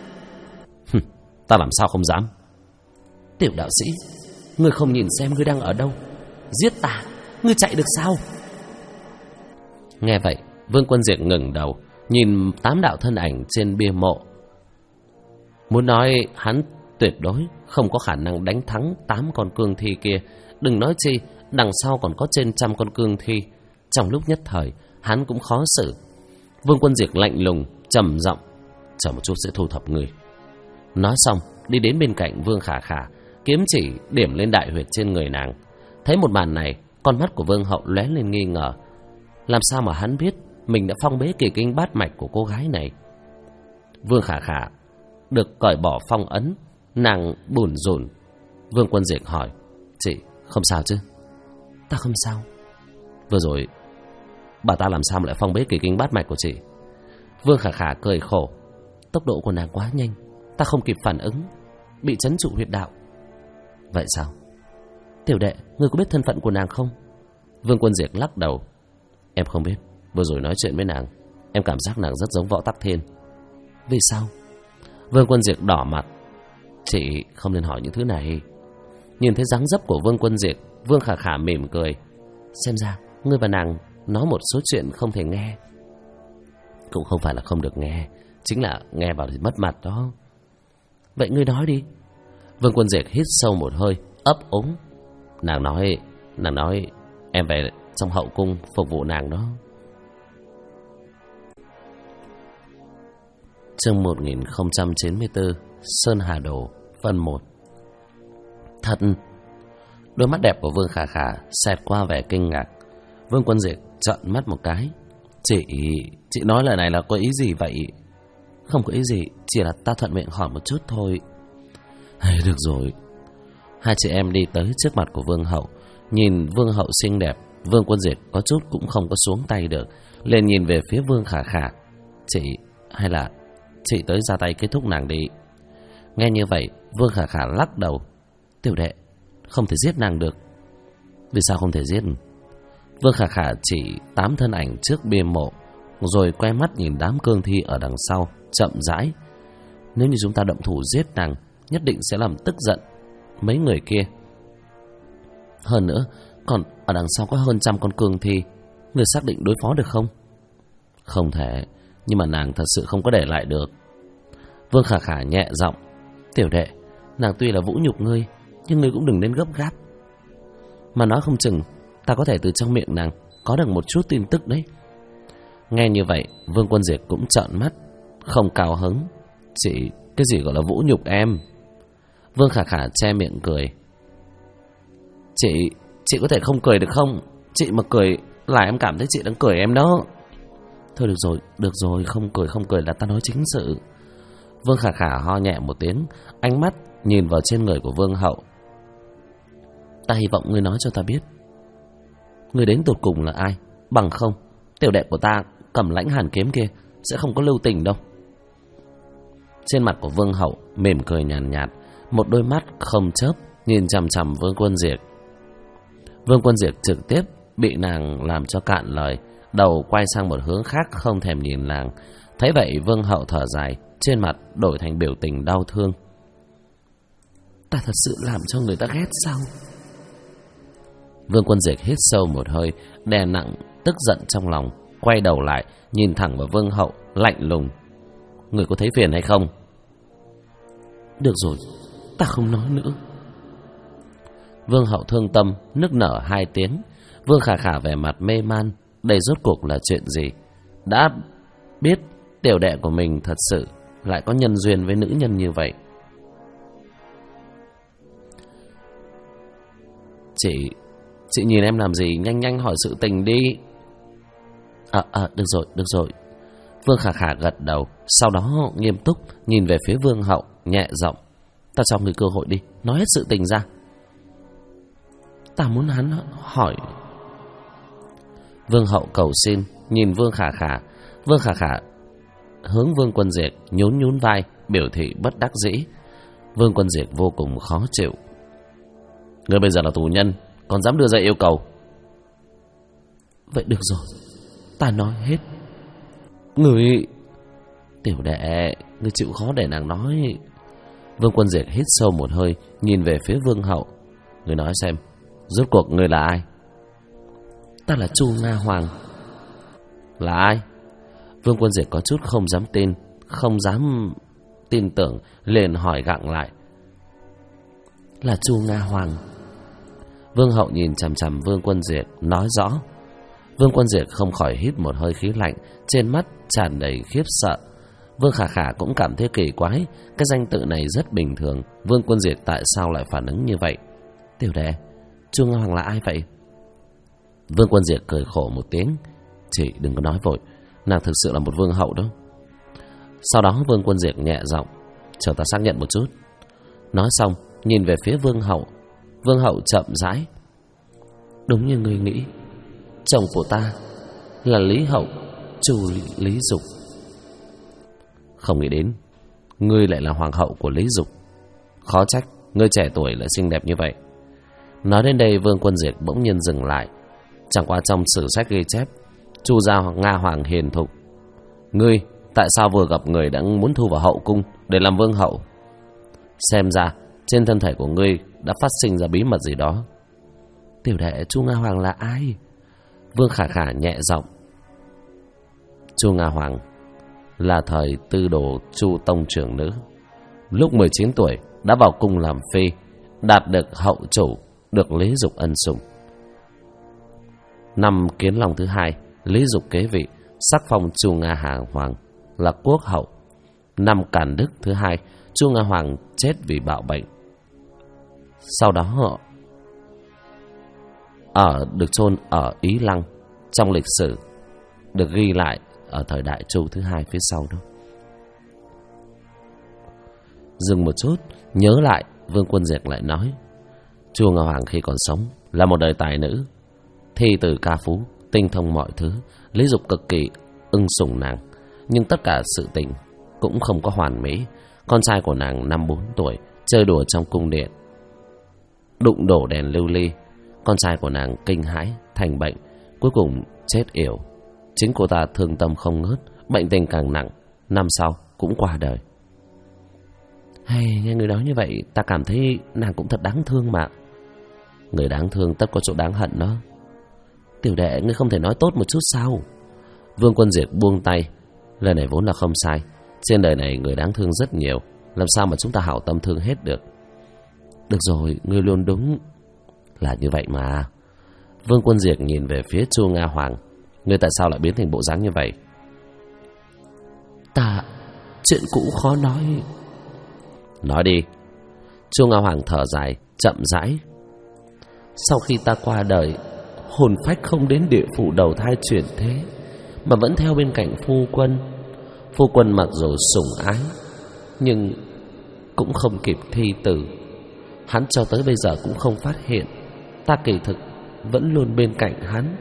Ta làm sao không dám? Tiểu đạo sĩ, ngươi không nhìn xem ngươi đang ở đâu? Giết ta, ngươi chạy được sao? Nghe vậy, Vương Quân Diệt ngẩng đầu, nhìn 8 đạo thân ảnh trên bia mộ. Muốn nói hắn tuyệt đối không có khả năng đánh thắng 8 con cương thi kia, đừng nói chi đằng sau còn có trên 100 con cương thi. Trong lúc nhất thời, hắn cũng khó xử. Vương Quân Diệt lạnh lùng, trầm giọng: chờ một chút sẽ thu thập người. Nói xong đi đến bên cạnh Vương Khả Khả, kiếm chỉ điểm lên đại huyệt trên người nàng. Thấy một màn này, con mắt của Vương Hậu lóe lên nghi ngờ. Làm sao mà hắn biết mình đã phong bế kỳ kinh bát mạch của cô gái này? Vương Khả Khả được cởi bỏ phong ấn, nàng bủn rủn. Vương Quân Diệt hỏi: chị không sao chứ? Ta không sao. Vừa rồi bà ta làm sao mà lại phong bế kỳ kinh bát mạch của chị? Vương Khả Khả cười khổ: tốc độ của nàng quá nhanh, ta không kịp phản ứng, bị trấn trụ huyệt đạo. Vậy sao? Tiểu đệ, ngươi có biết thân phận của nàng không? Vương Quân Diệt lắc đầu: em không biết. Vừa rồi nói chuyện với nàng, em cảm giác nàng rất giống Võ Tắc Thiên. Vì sao? Vương Quân Diệt đỏ mặt: chị không nên hỏi những thứ này. Nhìn thấy dáng dấp của Vương Quân Diệt, Vương Khả Khả mỉm cười: xem ra ngươi và nàng nói một số chuyện không thể nghe. Cũng không phải là không được nghe, chính là nghe vào thì mất mặt đó. Vậy ngươi nói đi. Vương Quân Diệt hít sâu một hơi, ấp úng. Nàng nói em về trong hậu cung phục vụ nàng đó. Chương 1094, Sơn Hà Đồ, phần 1. Thật. Đôi mắt đẹp của Vương Khả Khả xẹt qua vẻ kinh ngạc. Vương Quân Diệt trợn mắt một cái: Chị nói lời này là có ý gì vậy? Không có ý gì, chỉ là ta thuận miệng hỏi một chút thôi. Được rồi. Hai chị em đi tới trước mặt của Vương Hậu. Nhìn Vương Hậu xinh đẹp, Vương Quân Diệt có chút cũng không có xuống tay được, liền nhìn về phía Vương Khả Khả: chị, hay là chị tới ra tay kết thúc nàng đi. Nghe như vậy, Vương Khả Khả lắc đầu: tiểu đệ, không thể giết nàng được. Vì sao không thể giết? Vương Khả Khả chỉ 8 thân ảnh trước bia mộ, rồi quay mắt nhìn đám cương thi ở đằng sau, chậm rãi: nếu như chúng ta động thủ giết nàng, nhất định sẽ làm tức giận mấy người kia. Hơn nữa, còn ở đằng sau có hơn 100 con cương thi, người xác định đối phó được không? Không thể, nhưng mà nàng thật sự không có để lại được. Vương Khả Khả nhẹ giọng: tiểu đệ, nàng tuy là vũ nhục ngươi, nhưng ngươi cũng đừng nên gấp gáp. Mà nói không chừng ta có thể từ trong miệng nàng có được một chút tin tức đấy. Nghe như vậy, Vương Quân Diệt cũng trợn mắt, không cao hứng: chị, cái gì gọi là vũ nhục em? Vương Khả Khả che miệng cười: chị có thể không cười được không? Chị mà cười là em cảm thấy chị đang cười em đó. Thôi được rồi, không cười là ta nói chính sự. Vương Khả Khả ho nhẹ một tiếng, ánh mắt nhìn vào trên người của Vương Hậu: ta hy vọng ngươi nói cho ta biết, ngươi đến tột cùng là ai, bằng không tiểu đệ của ta cầm lãnh hàn kiếm kia sẽ không có lưu tình đâu. Trên mặt của Vương Hậu mỉm cười nhàn nhạt, một đôi mắt không chớp nhìn chằm chằm Vương Quân Diệt. Vương Quân Diệt trực tiếp bị nàng làm cho cạn lời, đầu quay sang một hướng khác, không thèm nhìn nàng. Thấy vậy, Vương Hậu thở dài, trên mặt đổi thành biểu tình đau thương: ta thật sự làm cho người ta ghét sao? Vương Quân Diệt hít sâu một hơi, đè nặng tức giận trong lòng, quay đầu lại nhìn thẳng vào Vương Hậu, lạnh lùng: người có thấy phiền hay không? Được rồi, ta không nói nữa. Vương Hậu thương tâm nức nở 2 tiếng. Vương Khả Khả vẻ mặt mê man, đây rốt cuộc là chuyện gì? Đã biết tiểu đệ của mình thật sự lại có nhân duyên với nữ nhân như vậy. Chị nhìn em làm gì? Nhanh hỏi sự tình đi. Được rồi. Vương Khả Khả gật đầu, sau đó nghiêm túc nhìn về phía Vương Hậu, nhẹ giọng: ta cho người cơ hội đi, nói hết sự tình ra. Ta muốn hắn hỏi. Vương Hậu cầu xin nhìn Vương Khả Khả. Vương Khả Khả hướng Vương Quân Diệt nhún vai, biểu thị bất đắc dĩ. Vương Quân Diệt vô cùng khó chịu: ngươi bây giờ là tù nhân, còn dám đưa ra yêu cầu? Vậy được rồi, ta nói hết. Người... tiểu đệ, ngươi chịu khó để nàng nói. Vương Quân Diệt hít sâu một hơi, nhìn về phía Vương Hậu: ngươi nói xem, rốt cuộc ngươi là ai? Ta là Chu Nga Hoàng. Là ai? Vương Quân Diệt có chút không dám tin tưởng, liền hỏi gặng lại: là Chu Nga Hoàng. Vương Hậu nhìn chằm chằm Vương Quân Diệt, nói rõ. Vương Quân Diệt không khỏi hít một hơi khí lạnh, trên mắt tràn đầy khiếp sợ. Vương Khả Khả cũng cảm thấy kỳ quái. Cái danh tự này rất bình thường, Vương Quân Diệt tại sao lại phản ứng như vậy? Tiểu đệ, Chu Nga Hoàng là ai vậy? Vương Quân Diệt cười khổ một tiếng. Chị đừng có nói vội, nàng thực sự là một vương hậu đó. Sau đó Vương Quân Diệt nhẹ giọng, chờ ta xác nhận một chút. Nói xong nhìn về phía vương hậu. Vương hậu chậm rãi, đúng như ngươi nghĩ, chồng của ta là Lý Hậu, Chu Lý Dục. Không nghĩ đến ngươi lại là hoàng hậu của Lý Dục. Khó trách ngươi trẻ tuổi lại xinh đẹp như vậy. Nói đến đây Vương Quân Diệt bỗng nhiên dừng lại. Chẳng qua trong sử sách ghi chép Chu gia Nga Hoàng hiền thục. Ngươi tại sao vừa gặp người đã muốn thu vào hậu cung để làm vương hậu? Xem ra trên thân thể của ngươi đã phát sinh ra bí mật gì đó. Tiểu đệ, Chu Nga Hoàng là ai? Vương Khả Khả nhẹ giọng. Chu Nga Hoàng là thời tư đồ Chu tông trưởng nữ. Lúc 19 tuổi đã vào cung làm phi, đạt được hậu chủ, được Lý Dục ân sủng. Năm Kiến Long thứ 2, Lý Dục kế vị, sắc phong Chu Nga Hoàng là quốc hậu. Năm Càn Đức thứ 2, Chu Nga Hoàng chết vì bạo bệnh. Sau đó họ được chôn ở Ý Lăng. Trong lịch sử được ghi lại ở thời đại Chu thứ 2 phía sau đó. Dừng một chút, nhớ lại, Vương Quân Diệt lại nói, Chu Nga Hoàng khi còn sống là một đời tài nữ, thi từ ca phú, tinh thông mọi thứ. Lý Dục cực kỳ ưng sủng nàng, nhưng tất cả sự tình cũng không có hoàn mỹ. Con trai của nàng năm 4 tuổi chơi đùa trong cung điện, đụng đổ đèn lưu ly. Con trai của nàng kinh hãi thành bệnh, cuối cùng chết yểu. Chính cô ta thương tâm không ngớt, bệnh tình càng nặng, năm sau cũng qua đời. Hay, nghe người nói như vậy, ta cảm thấy nàng cũng thật đáng thương mà. Người đáng thương tất có chỗ đáng hận đó. Tiểu đệ, ngươi không thể nói tốt một chút sao? Vương Quân Diệt buông tay. Lời này vốn là không sai. Trên đời này người đáng thương rất nhiều, làm sao mà chúng ta hảo tâm thương hết được. Được rồi, ngươi luôn đúng. Là như vậy mà. Vương Quân Diệt nhìn về phía Chu Nga Hoàng. Ngươi tại sao lại biến thành bộ dáng như vậy? Ta, chuyện cũ khó nói. Nói đi. Chu Nga Hoàng thở dài, chậm rãi. Sau khi ta qua đời, hồn phách không đến địa phủ đầu thai chuyển thế, mà vẫn theo bên cạnh phu quân. Phu quân mặc dù sủng ái, nhưng cũng không kịp thi tử. Hắn cho tới bây giờ cũng không phát hiện ta kỳ thực vẫn luôn bên cạnh hắn.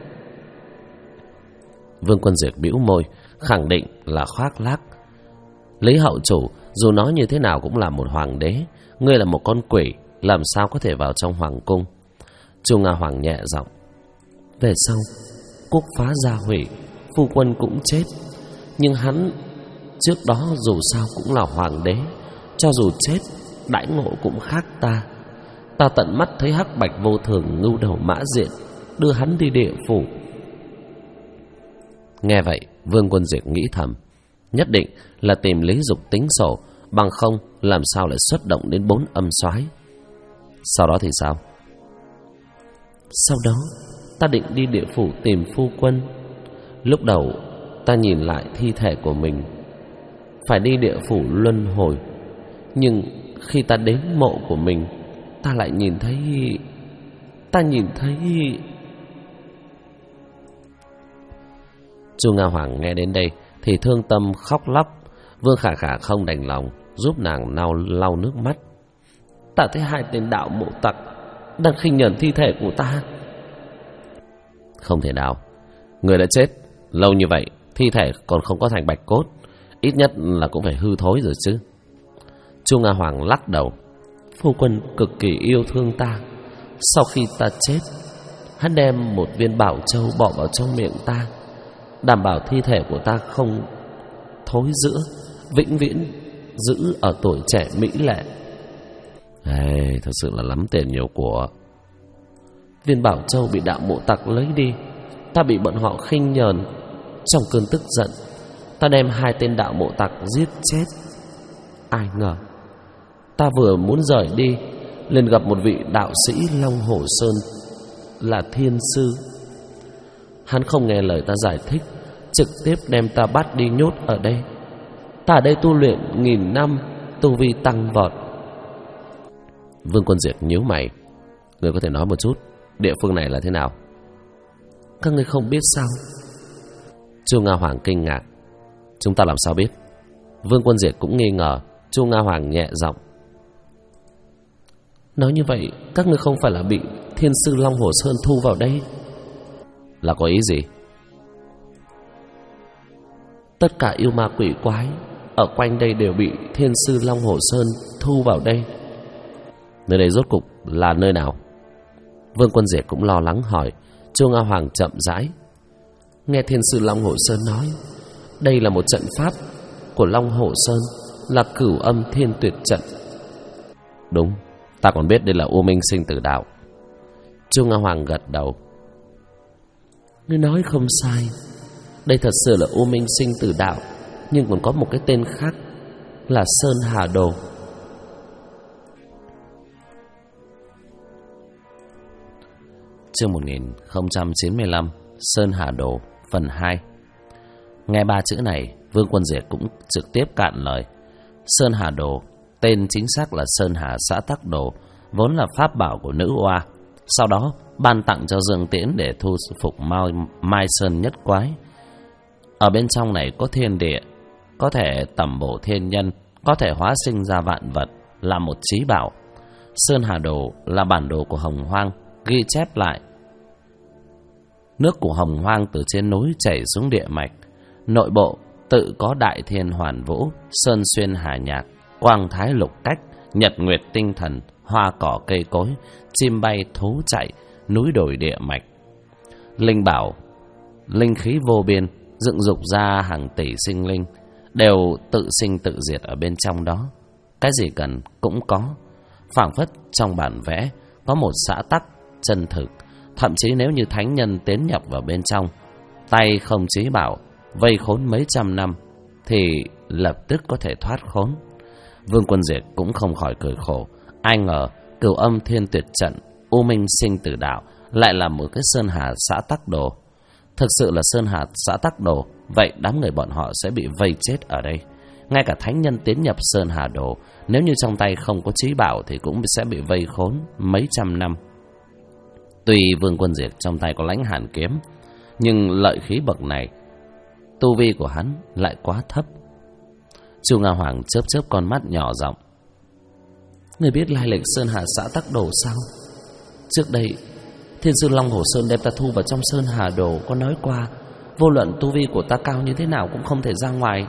Vương Quân Diệt bĩu môi, khẳng định là khoác lác. Lý hậu chủ dù nói như thế nào cũng là một hoàng đế. Ngươi là một con quỷ, làm sao có thể vào trong hoàng cung? Chu Nga Hoàng nhẹ giọng. Về sau quốc phá gia hủy, phu quân cũng chết, nhưng hắn trước đó dù sao cũng là hoàng đế. Cho dù chết, đãi ngộ cũng khác ta. Ta tận mắt thấy Hắc Bạch Vô Thường, Ngưu Đầu Mã Diện đưa hắn đi địa phủ. Nghe vậy, Vương Quân Diệt nghĩ thầm, nhất định là tìm Lý Dục tính sổ, bằng không làm sao lại xuất động đến 4 âm soái. Sau đó thì sao? Sau đó ta định đi địa phủ tìm phu quân. Lúc đầu ta nhìn lại thi thể của mình, phải đi địa phủ luân hồi. Nhưng khi ta đến mộ của mình, ta lại nhìn thấy Chu Nga Hoàng nghe đến đây thì thương tâm khóc lóc. Vương Khả Khả không đành lòng, giúp nàng lau nước mắt. Ta thấy 2 tên đạo mộ tặc đang khinh nhẫn thi thể của ta. Không thể nào, người đã chết lâu như vậy, thi thể còn không có thành bạch cốt, ít nhất là cũng phải hư thối rồi chứ. Chu Nga Hoàng lắc đầu. Phu quân cực kỳ yêu thương ta. Sau khi ta chết, hắn đem một viên bảo châu bỏ vào trong miệng ta, đảm bảo thi thể của ta không thối rữa, vĩnh viễn giữ ở tuổi trẻ mỹ lệ. Thật sự là lắm tiền nhiều của. Viên bảo châu bị đạo mộ tặc lấy đi, ta bị bọn họ khinh nhờn. Trong cơn tức giận, ta đem 2 tên đạo mộ tặc giết chết. Ai ngờ ta vừa muốn rời đi, liền gặp một vị đạo sĩ Long Hổ Sơn là Thiên Sư. Hắn không nghe lời ta giải thích, trực tiếp đem ta bắt đi nhốt ở đây. Ta ở đây tu luyện 1000 năm, tu vi tăng vọt. Vương Quân Diệt nhíu mày. Người có thể nói một chút địa phương này là thế nào? Các ngươi không biết sao? Chu Nga Hoàng kinh ngạc. Chúng ta làm sao biết? Vương Quân Diệt cũng nghi ngờ. Chu Nga Hoàng nhẹ giọng. Nói như vậy, các ngươi không phải là bị Thiên Sư Long Hồ Sơn thu vào đây? Là có ý gì? Tất cả yêu ma quỷ quái ở quanh đây đều bị Thiên Sư Long Hồ Sơn thu vào đây. Nơi đây rốt cục là nơi nào? Vương Quân Diệt cũng lo lắng hỏi. Chu Nga Hoàng chậm rãi. Nghe Thiên Sư Long Hồ Sơn nói, đây là một trận pháp của Long Hồ Sơn, là Cửu Âm Thiên Tuyệt Trận. Đúng, ta còn biết đây là U Minh Sinh Tử Đạo. Chu Nga Hoàng gật đầu. Ngươi nói không sai, đây thật sự là U Minh Sinh Tử Đạo, nhưng còn có một cái tên khác là Sơn Hà Đồ. Chương 1095, Sơn Hà Đồ, phần 2. Nghe ba chữ này, Vương Quân Diệt cũng trực tiếp cạn lời. Sơn Hà Đồ, tên chính xác là Sơn Hà Xã Tắc Đồ, vốn là pháp bảo của nữ oa. Sau đó ban tặng cho Dương Tiễn để thu phục Mai Sơn Nhất Quái. Ở bên trong này có thiên địa, có thể tẩm bổ thiên nhân, có thể hóa sinh ra vạn vật, là một trí bảo. Sơn Hà Đồ là bản đồ của Hồng Hoang, ghi chép lại nước của Hồng Hoang từ trên núi chảy xuống địa mạch. Nội bộ tự có đại thiên hoàn vũ, sơn xuyên hà nhạc, quang thái lục cách, nhật nguyệt tinh thần, hoa cỏ cây cối, chim bay thú chạy, núi đồi địa mạch. Linh bảo, linh khí vô biên, dựng dục ra hàng tỷ sinh linh, đều tự sinh tự diệt ở bên trong đó. Cái gì cần cũng có. Phảng phất trong bản vẽ có một xã tắc chân thực. Thậm chí nếu như thánh nhân tiến nhập vào bên trong, tay không chí bảo, vây khốn mấy trăm năm, thì lập tức có thể thoát khốn. Vương Quân Diệt cũng không khỏi cười khổ. Ai ngờ Cửu Âm Thiên Tuyệt Trận, U Minh Sinh Tử Đạo lại là một cái Sơn Hà Xã Tắc Đồ. Thực sự là Sơn Hà Xã Tắc Đồ, vậy đám người bọn họ sẽ bị vây chết ở đây. Ngay cả thánh nhân tiến nhập Sơn Hà Đồ, nếu như trong tay không có chí bảo thì cũng sẽ bị vây khốn mấy trăm năm. Tuy Vương Quân Diệt trong tay có Lãnh Hàn Kiếm, nhưng lợi khí bậc này, tu vi của hắn lại quá thấp. Chu Nga Hoàng chớp chớp con mắt nhỏ giọng. Người biết lai lịch Sơn Hà Xã Tắc Đồ sao? Trước đây Thiên Sư Long Hồ Sơn đem ta thu vào trong Sơn Hà Đồ có nói qua, vô luận tu vi của ta cao như thế nào cũng không thể ra ngoài.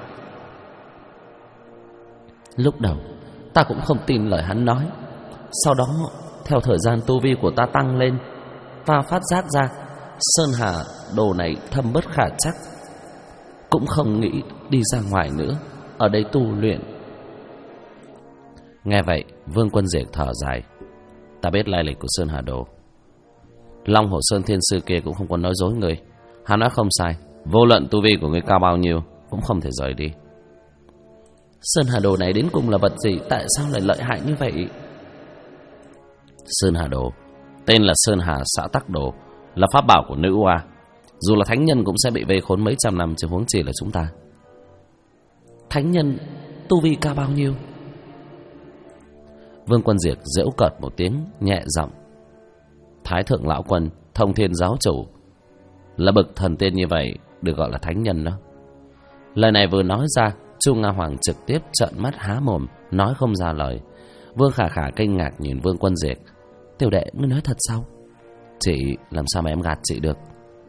Lúc đầu ta cũng không tin lời hắn nói. Sau đó theo thời gian tu vi của ta tăng lên, ta phát giác ra Sơn Hà Đồ này thâm bất khả chắc, cũng không nghĩ đi ra ngoài nữa, ở đây tu luyện. Nghe vậy, Vương Quân Diệt thở dài. Ta biết lai lịch của Sơn Hà Đồ. Long Hồ Sơn Thiên Sư kia cũng không có nói dối người. Hắn nói không sai, vô luận tu vi của người cao bao nhiêu cũng không thể rời đi. Sơn Hà Đồ này đến cùng là vật gì? Tại sao lại lợi hại như vậy? Sơn Hà Đồ tên là Sơn Hà Xã Tắc Đồ, là pháp bảo của nữ oa. Dù là thánh nhân cũng sẽ bị vây khốn mấy trăm năm, chứ huống chi là chúng ta. Thánh nhân tu vi cao bao nhiêu? Vương Quân Diệt giễu cợt một tiếng, nhẹ giọng. Thái thượng lão quân, Thông Thiên giáo chủ, là bậc thần tiên như vậy, được gọi là thánh nhân đó. Lời này vừa nói ra, Chu Nga Hoàng trực tiếp trợn mắt há mồm, nói không ra lời. Vương Khả Khả kinh ngạc nhìn Vương Quân Diệt. Tiểu đệ, ngươi nói thật sao? Chị, làm sao mà em gạt chị được?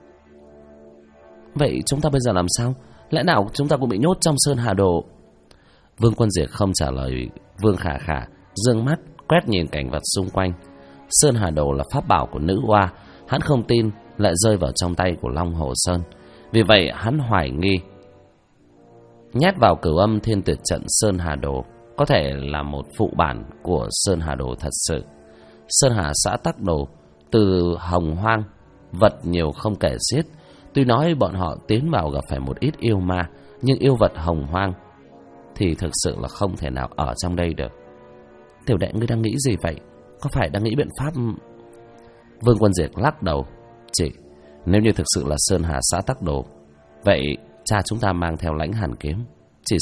Vậy chúng ta bây giờ làm sao? Lẽ nào chúng ta cũng bị nhốt trong Sơn Hà Đồ? Vương Quân Diệt không trả lời Vương Khả Khả, dương mắt quét nhìn cảnh vật xung quanh. Sơn Hà Đồ là pháp bảo của nữ oa, hắn không tin lại rơi vào trong tay của Long Hồ Sơn. Vì vậy hắn hoài nghi nhét vào Cửu Âm Thiên Tuyệt Trận Sơn Hà Đồ có thể là một phụ bản của Sơn Hà Đồ thật sự. Sơn Hà Xã Tắc Đồ từ Hồng Hoang, vật nhiều không kể xiết. Tuy nói bọn họ tiến vào gặp phải một ít yêu ma, nhưng yêu vật Hồng Hoang thì thực sự là không thể nào ở trong đây được. Tiểu đệ, ngươi đang nghĩ gì vậy? Có phải đang nghĩ biện pháp? Vương Quân Diệt lắc đầu. Chị, nếu như thực sự là Sơn Hà Xã Tắc Đồ, vậy cha chúng ta mang theo Lãnh Hàn Kiếm, chỉ sợ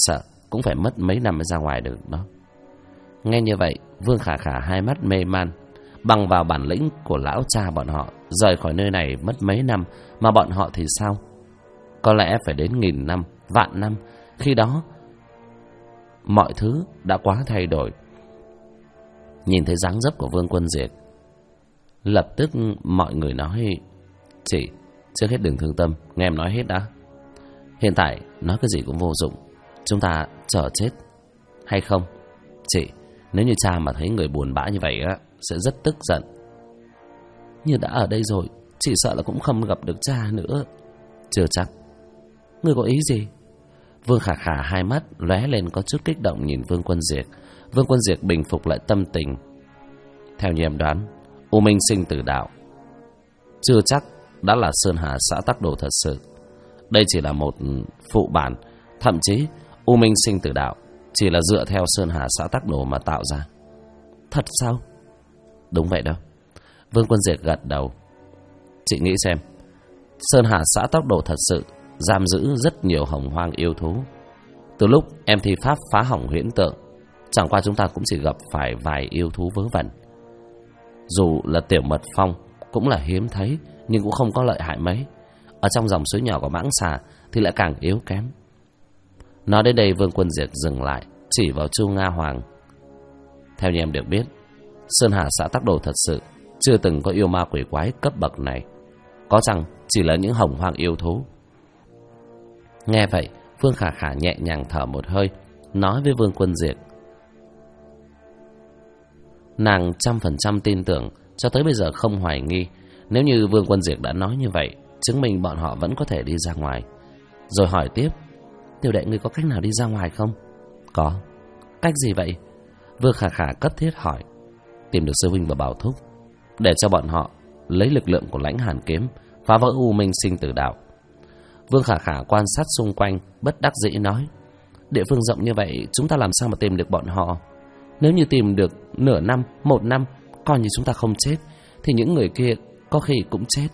cũng phải mất mấy năm mới ra ngoài được đó. Nghe như vậy, Vương Khả Khả hai mắt mê man. Bằng vào bản lĩnh của lão cha bọn họ, rời khỏi nơi này mất mấy năm, mà bọn họ thì sao? Có lẽ phải đến 1000 năm, vạn năm. Khi đó mọi thứ đã quá thay đổi. Nhìn thấy dáng dấp của Vương Quân Diệt, lập tức mọi người nói: chị, trước hết đừng thương tâm, nghe em nói hết đã. Hiện tại nói cái gì cũng vô dụng, chúng ta chờ chết hay không? Chị, nếu như cha mà thấy người buồn bã như vậy á, sẽ rất tức giận. Như đã ở đây rồi, chỉ sợ là cũng không gặp được cha nữa. Chưa chắc. Ngươi có ý gì? Vương Khả Khả hai mắt lóe lên có chút kích động nhìn Vương Quân Diệt. Vương Quân Diệt bình phục lại tâm tình. Theo như em đoán, U Minh Sinh Tử Đạo chưa chắc đã là Sơn Hà xã Tắc Đồ thật sự. Đây chỉ là một phụ bản. Thậm chí U Minh Sinh Tử Đạo chỉ là dựa theo Sơn Hà xã Tắc Đồ mà tạo ra. Thật sao? Đúng vậy đâu. Vương Quân Diệt gật đầu. Chị nghĩ xem, Sơn Hà xã Tắc Đồ thật sự giam giữ rất nhiều hồng hoang yêu thú. Từ lúc em thi pháp phá hỏng huyễn tượng, chẳng qua chúng ta cũng chỉ gặp phải vài yêu thú vớ vẩn. Dù là tiểu mật phong cũng là hiếm thấy, nhưng cũng không có lợi hại mấy. Ở trong dòng suối nhỏ của mãng xà thì lại càng yếu kém. Nói đến đây, Vương Quân Diệt dừng lại, chỉ vào Chu Nga Hoàng. Theo như em được biết, Sơn Hà xã Tắc Đồ thật sự chưa từng có yêu ma quỷ quái cấp bậc này. Có chăng chỉ là những hồng hoang yêu thú. Nghe vậy, Vương Khả Khả nhẹ nhàng thở một hơi, nói với Vương Quân Diệt. Nàng 100% tin tưởng, cho tới bây giờ không hoài nghi. Nếu như Vương Quân Diệt đã nói như vậy, chứng minh bọn họ vẫn có thể đi ra ngoài. Rồi hỏi tiếp: Tiểu đệ, ngươi có cách nào đi ra ngoài không? Có. Cách gì vậy? Vương Khả Khả cấp thiết hỏi. Tìm được sư huynh và Bảo Thúc, để cho bọn họ lấy lực lượng của Lãnh Hàn Kiếm phá vỡ U Minh Sinh Tử Đạo. Vương Khả Khả quan sát xung quanh, bất đắc dĩ nói: Địa phương rộng như vậy, chúng ta làm sao mà tìm được bọn họ? Nếu như tìm được nửa năm, 1 năm, coi như chúng ta không chết, thì những người kia có khi cũng chết.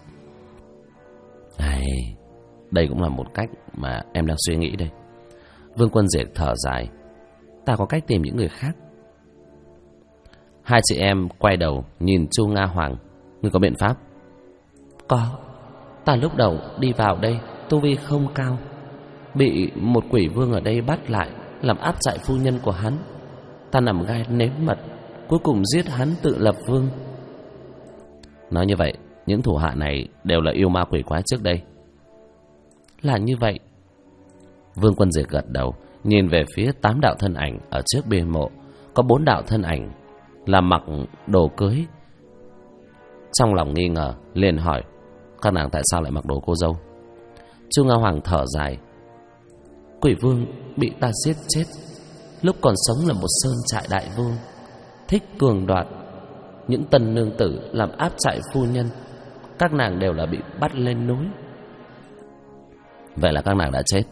Đây cũng là một cách mà em đang suy nghĩ đây. Vương Quân Diệt thở dài. Ta có cách tìm những người khác. Hai chị em quay đầu nhìn Chu Nga Hoàng. Ngươi có biện pháp? Có. Ta lúc đầu đi vào đây tu vi không cao, bị một quỷ vương ở đây bắt lại, làm áp trại phu nhân của hắn. Ta nằm gai nếm mật, cuối cùng giết hắn tự lập vương. Nói như vậy, những thủ hạ này đều là yêu ma quỷ quái trước đây. Là như vậy. Vương Quân Diệt gật đầu, nhìn về phía 8 đạo thân ảnh ở trước bia mộ. Có 4 đạo thân ảnh là mặc đồ cưới. Trong lòng nghi ngờ, liền hỏi: Các nàng tại sao lại mặc đồ cô dâu? Chu Nga Hoàng thở dài. Quỷ vương bị ta giết chết, lúc còn sống là một sơn trại đại vương, thích cường đoạt. Những tần nương tử làm áp trại phu nhân, các nàng đều là bị bắt lên núi. Vậy là các nàng đã chết?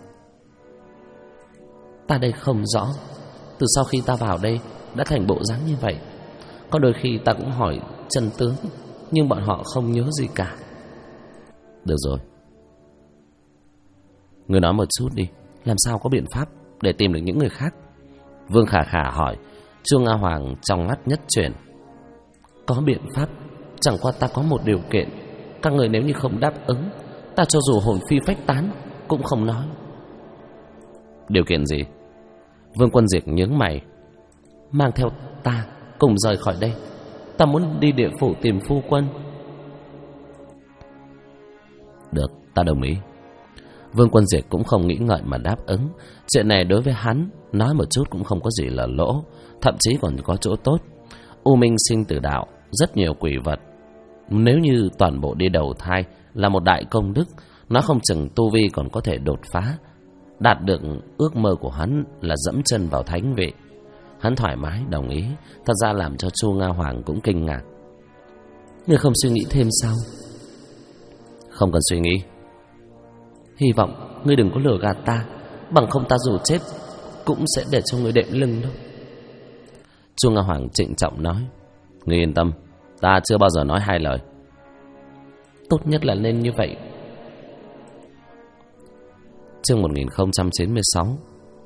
Ta đây không rõ. Từ sau khi ta vào đây đã thành bộ dáng như vậy. Có đôi khi ta cũng hỏi chân tướng, nhưng bọn họ không nhớ gì cả. Được rồi, ngươi nói một chút đi, làm sao có biện pháp để tìm được những người khác? Vương Khả Khả hỏi. Chu Nga Hoàng trong mắt nhất chuyển. Có biện pháp, chẳng qua ta có một điều kiện. Các người nếu như không đáp ứng, ta cho dù hồn phi phách tán cũng không nói. Điều kiện gì? Vương Quân Diệt nhướng mày. Mang theo ta cùng rời khỏi đây. Ta muốn đi địa phủ tìm phu quân. Được, ta đồng ý. Vương Quân Diệt cũng không nghĩ ngợi mà đáp ứng. Chuyện này đối với hắn, nói một chút cũng không có gì là lỗ, thậm chí còn có chỗ tốt. U Minh Sinh Tử Đạo rất nhiều quỷ vật, nếu như toàn bộ đi đầu thai là một đại công đức. Nó không chừng tu vi còn có thể đột phá, đạt được ước mơ của hắn là dẫm chân vào thánh vị. Hắn thoải mái đồng ý. Thật ra làm cho Chu Nga Hoàng cũng kinh ngạc. Ngươi không suy nghĩ thêm sao? Không cần suy nghĩ. Hy vọng ngươi đừng có lừa gạt ta, bằng không ta dù chết cũng sẽ để cho ngươi đệm lưng đâu. Chu Nga Hoàng trịnh trọng nói. Ngươi yên tâm, ta chưa bao giờ nói hai lời. Tốt nhất là nên như vậy. Chương 1096.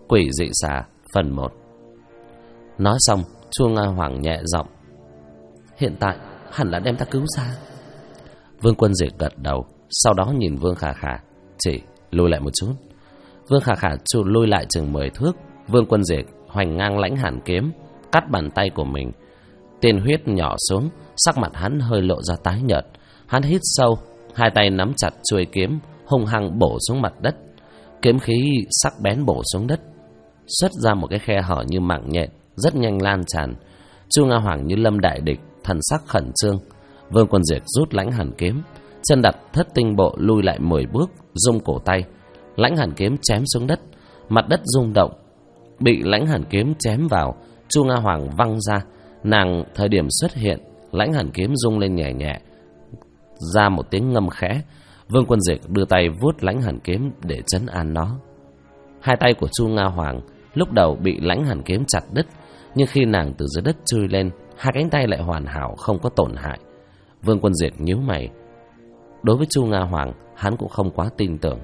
Quỷ dị xà phần 1. Nói xong, Chu Nga Hoàng nhẹ giọng: hiện tại hẳn là đem ta cứu ra. Vương Quân Diệt gật đầu, sau đó nhìn Vương Khả Khả, chỉ lùi lại một chút. Vương Khả Khả lùi lại chừng 10 thước. Vương Quân Diệt hoành ngang lãnh hàn kiếm, cắt bàn tay của mình. Tiên huyết nhỏ xuống, sắc mặt hắn hơi lộ ra tái nhợt. Hắn hít sâu, hai tay nắm chặt chuôi kiếm, hung hăng bổ xuống mặt đất. Kiếm khí sắc bén bổ xuống đất, xuất ra một cái khe hở như mạng nhện, rất nhanh lan tràn. Chu Nga Hoàng như lâm đại địch, thần sắc khẩn trương. Vương Quân Diệt rút lãnh hàn kiếm, chân đặt thất tinh bộ lui lại 10 bước, rung cổ tay, lãnh hàn kiếm chém xuống đất. Mặt đất rung động, bị lãnh hàn kiếm chém vào, Chu Nga Hoàng văng ra. Nàng thời điểm xuất hiện, lãnh hàn kiếm rung lên nhẹ nhẹ, ra một tiếng ngâm khẽ. Vương Quân Diệt đưa tay vuốt lãnh hàn kiếm để trấn an nó. Hai tay của Chu Nga Hoàng lúc đầu bị lãnh hàn kiếm chặt đứt, nhưng khi nàng từ dưới đất chui lên, hai cánh tay lại hoàn hảo, không có tổn hại. Vương Quân Diệt nhíu mày. Đối với Chu Nga Hoàng, hắn cũng không quá tin tưởng.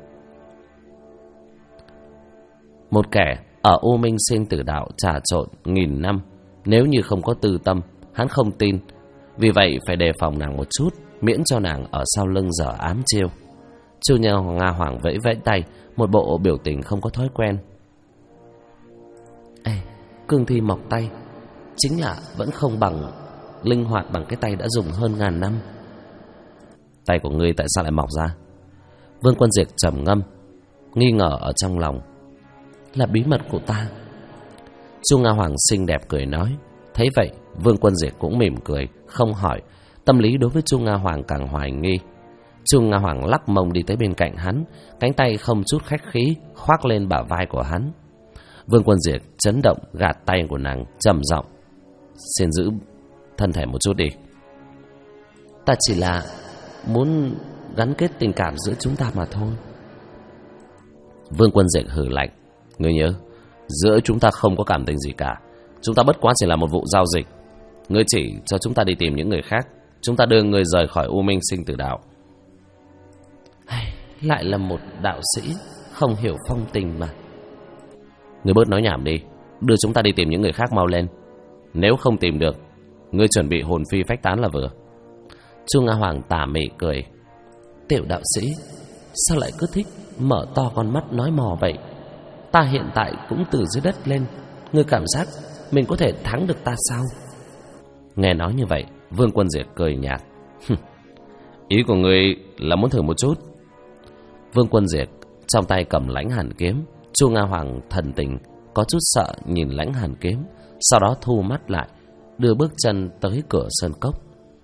Một kẻ ở U Minh Sinh Tử Đạo trà trộn nghìn năm, nếu như không có tư tâm, hắn không tin. Vì vậy phải đề phòng nàng một chút, miễn cho nàng ở sau lưng dở ám chiêu. Chu Nga Hoàng vẫy vẫy tay, một bộ biểu tình không có thói quen. Cương thi mọc tay, chính là vẫn không bằng linh hoạt bằng cái tay đã dùng hơn ngàn năm. Tay của ngươi tại sao lại mọc ra? Vương Quân Diệt trầm ngâm, nghi ngờ ở trong lòng. Là bí mật của ta. Chu Nga Hoàng xinh đẹp cười nói. Thấy vậy, Vương Quân Diệt cũng mỉm cười, không hỏi. Tâm lý đối với Chu Nga Hoàng càng hoài nghi. Chu Nga Hoàng lắc mông đi tới bên cạnh hắn, cánh tay không chút khách khí khoác lên bả vai của hắn. Vương Quân Diệt chấn động, gạt tay của nàng, trầm giọng: xin giữ thân thể một chút đi. Ta chỉ là muốn gắn kết tình cảm giữa chúng ta mà thôi. Vương Quân Diệt hừ lạnh: ngươi nhớ, giữa chúng ta không có cảm tình gì cả. Chúng ta bất quá chỉ là một vụ giao dịch. Ngươi chỉ cho chúng ta đi tìm những người khác, chúng ta đưa ngươi rời khỏi U Minh Sinh Tử Đạo. Lại là một đạo sĩ không hiểu phong tình mà. Ngươi bớt nói nhảm đi, đưa chúng ta đi tìm những người khác mau lên. Nếu không tìm được, ngươi chuẩn bị hồn phi phách tán là vừa. Chu Nga Hoàng tà mị cười: tiểu đạo sĩ, sao lại cứ thích mở to con mắt nói mò vậy? Ta hiện tại cũng từ dưới đất lên, ngươi cảm giác mình có thể thắng được ta sao? Nghe nói như vậy, Vương Quân Diệt cười nhạt: ý của ngươi là muốn thử một chút? Vương Quân Diệt trong tay cầm lãnh hàn kiếm. Chu Nga Hoàng thần tình có chút sợ nhìn lãnh hàn kiếm, sau đó thu mắt lại, đưa bước chân tới cửa sơn cốc.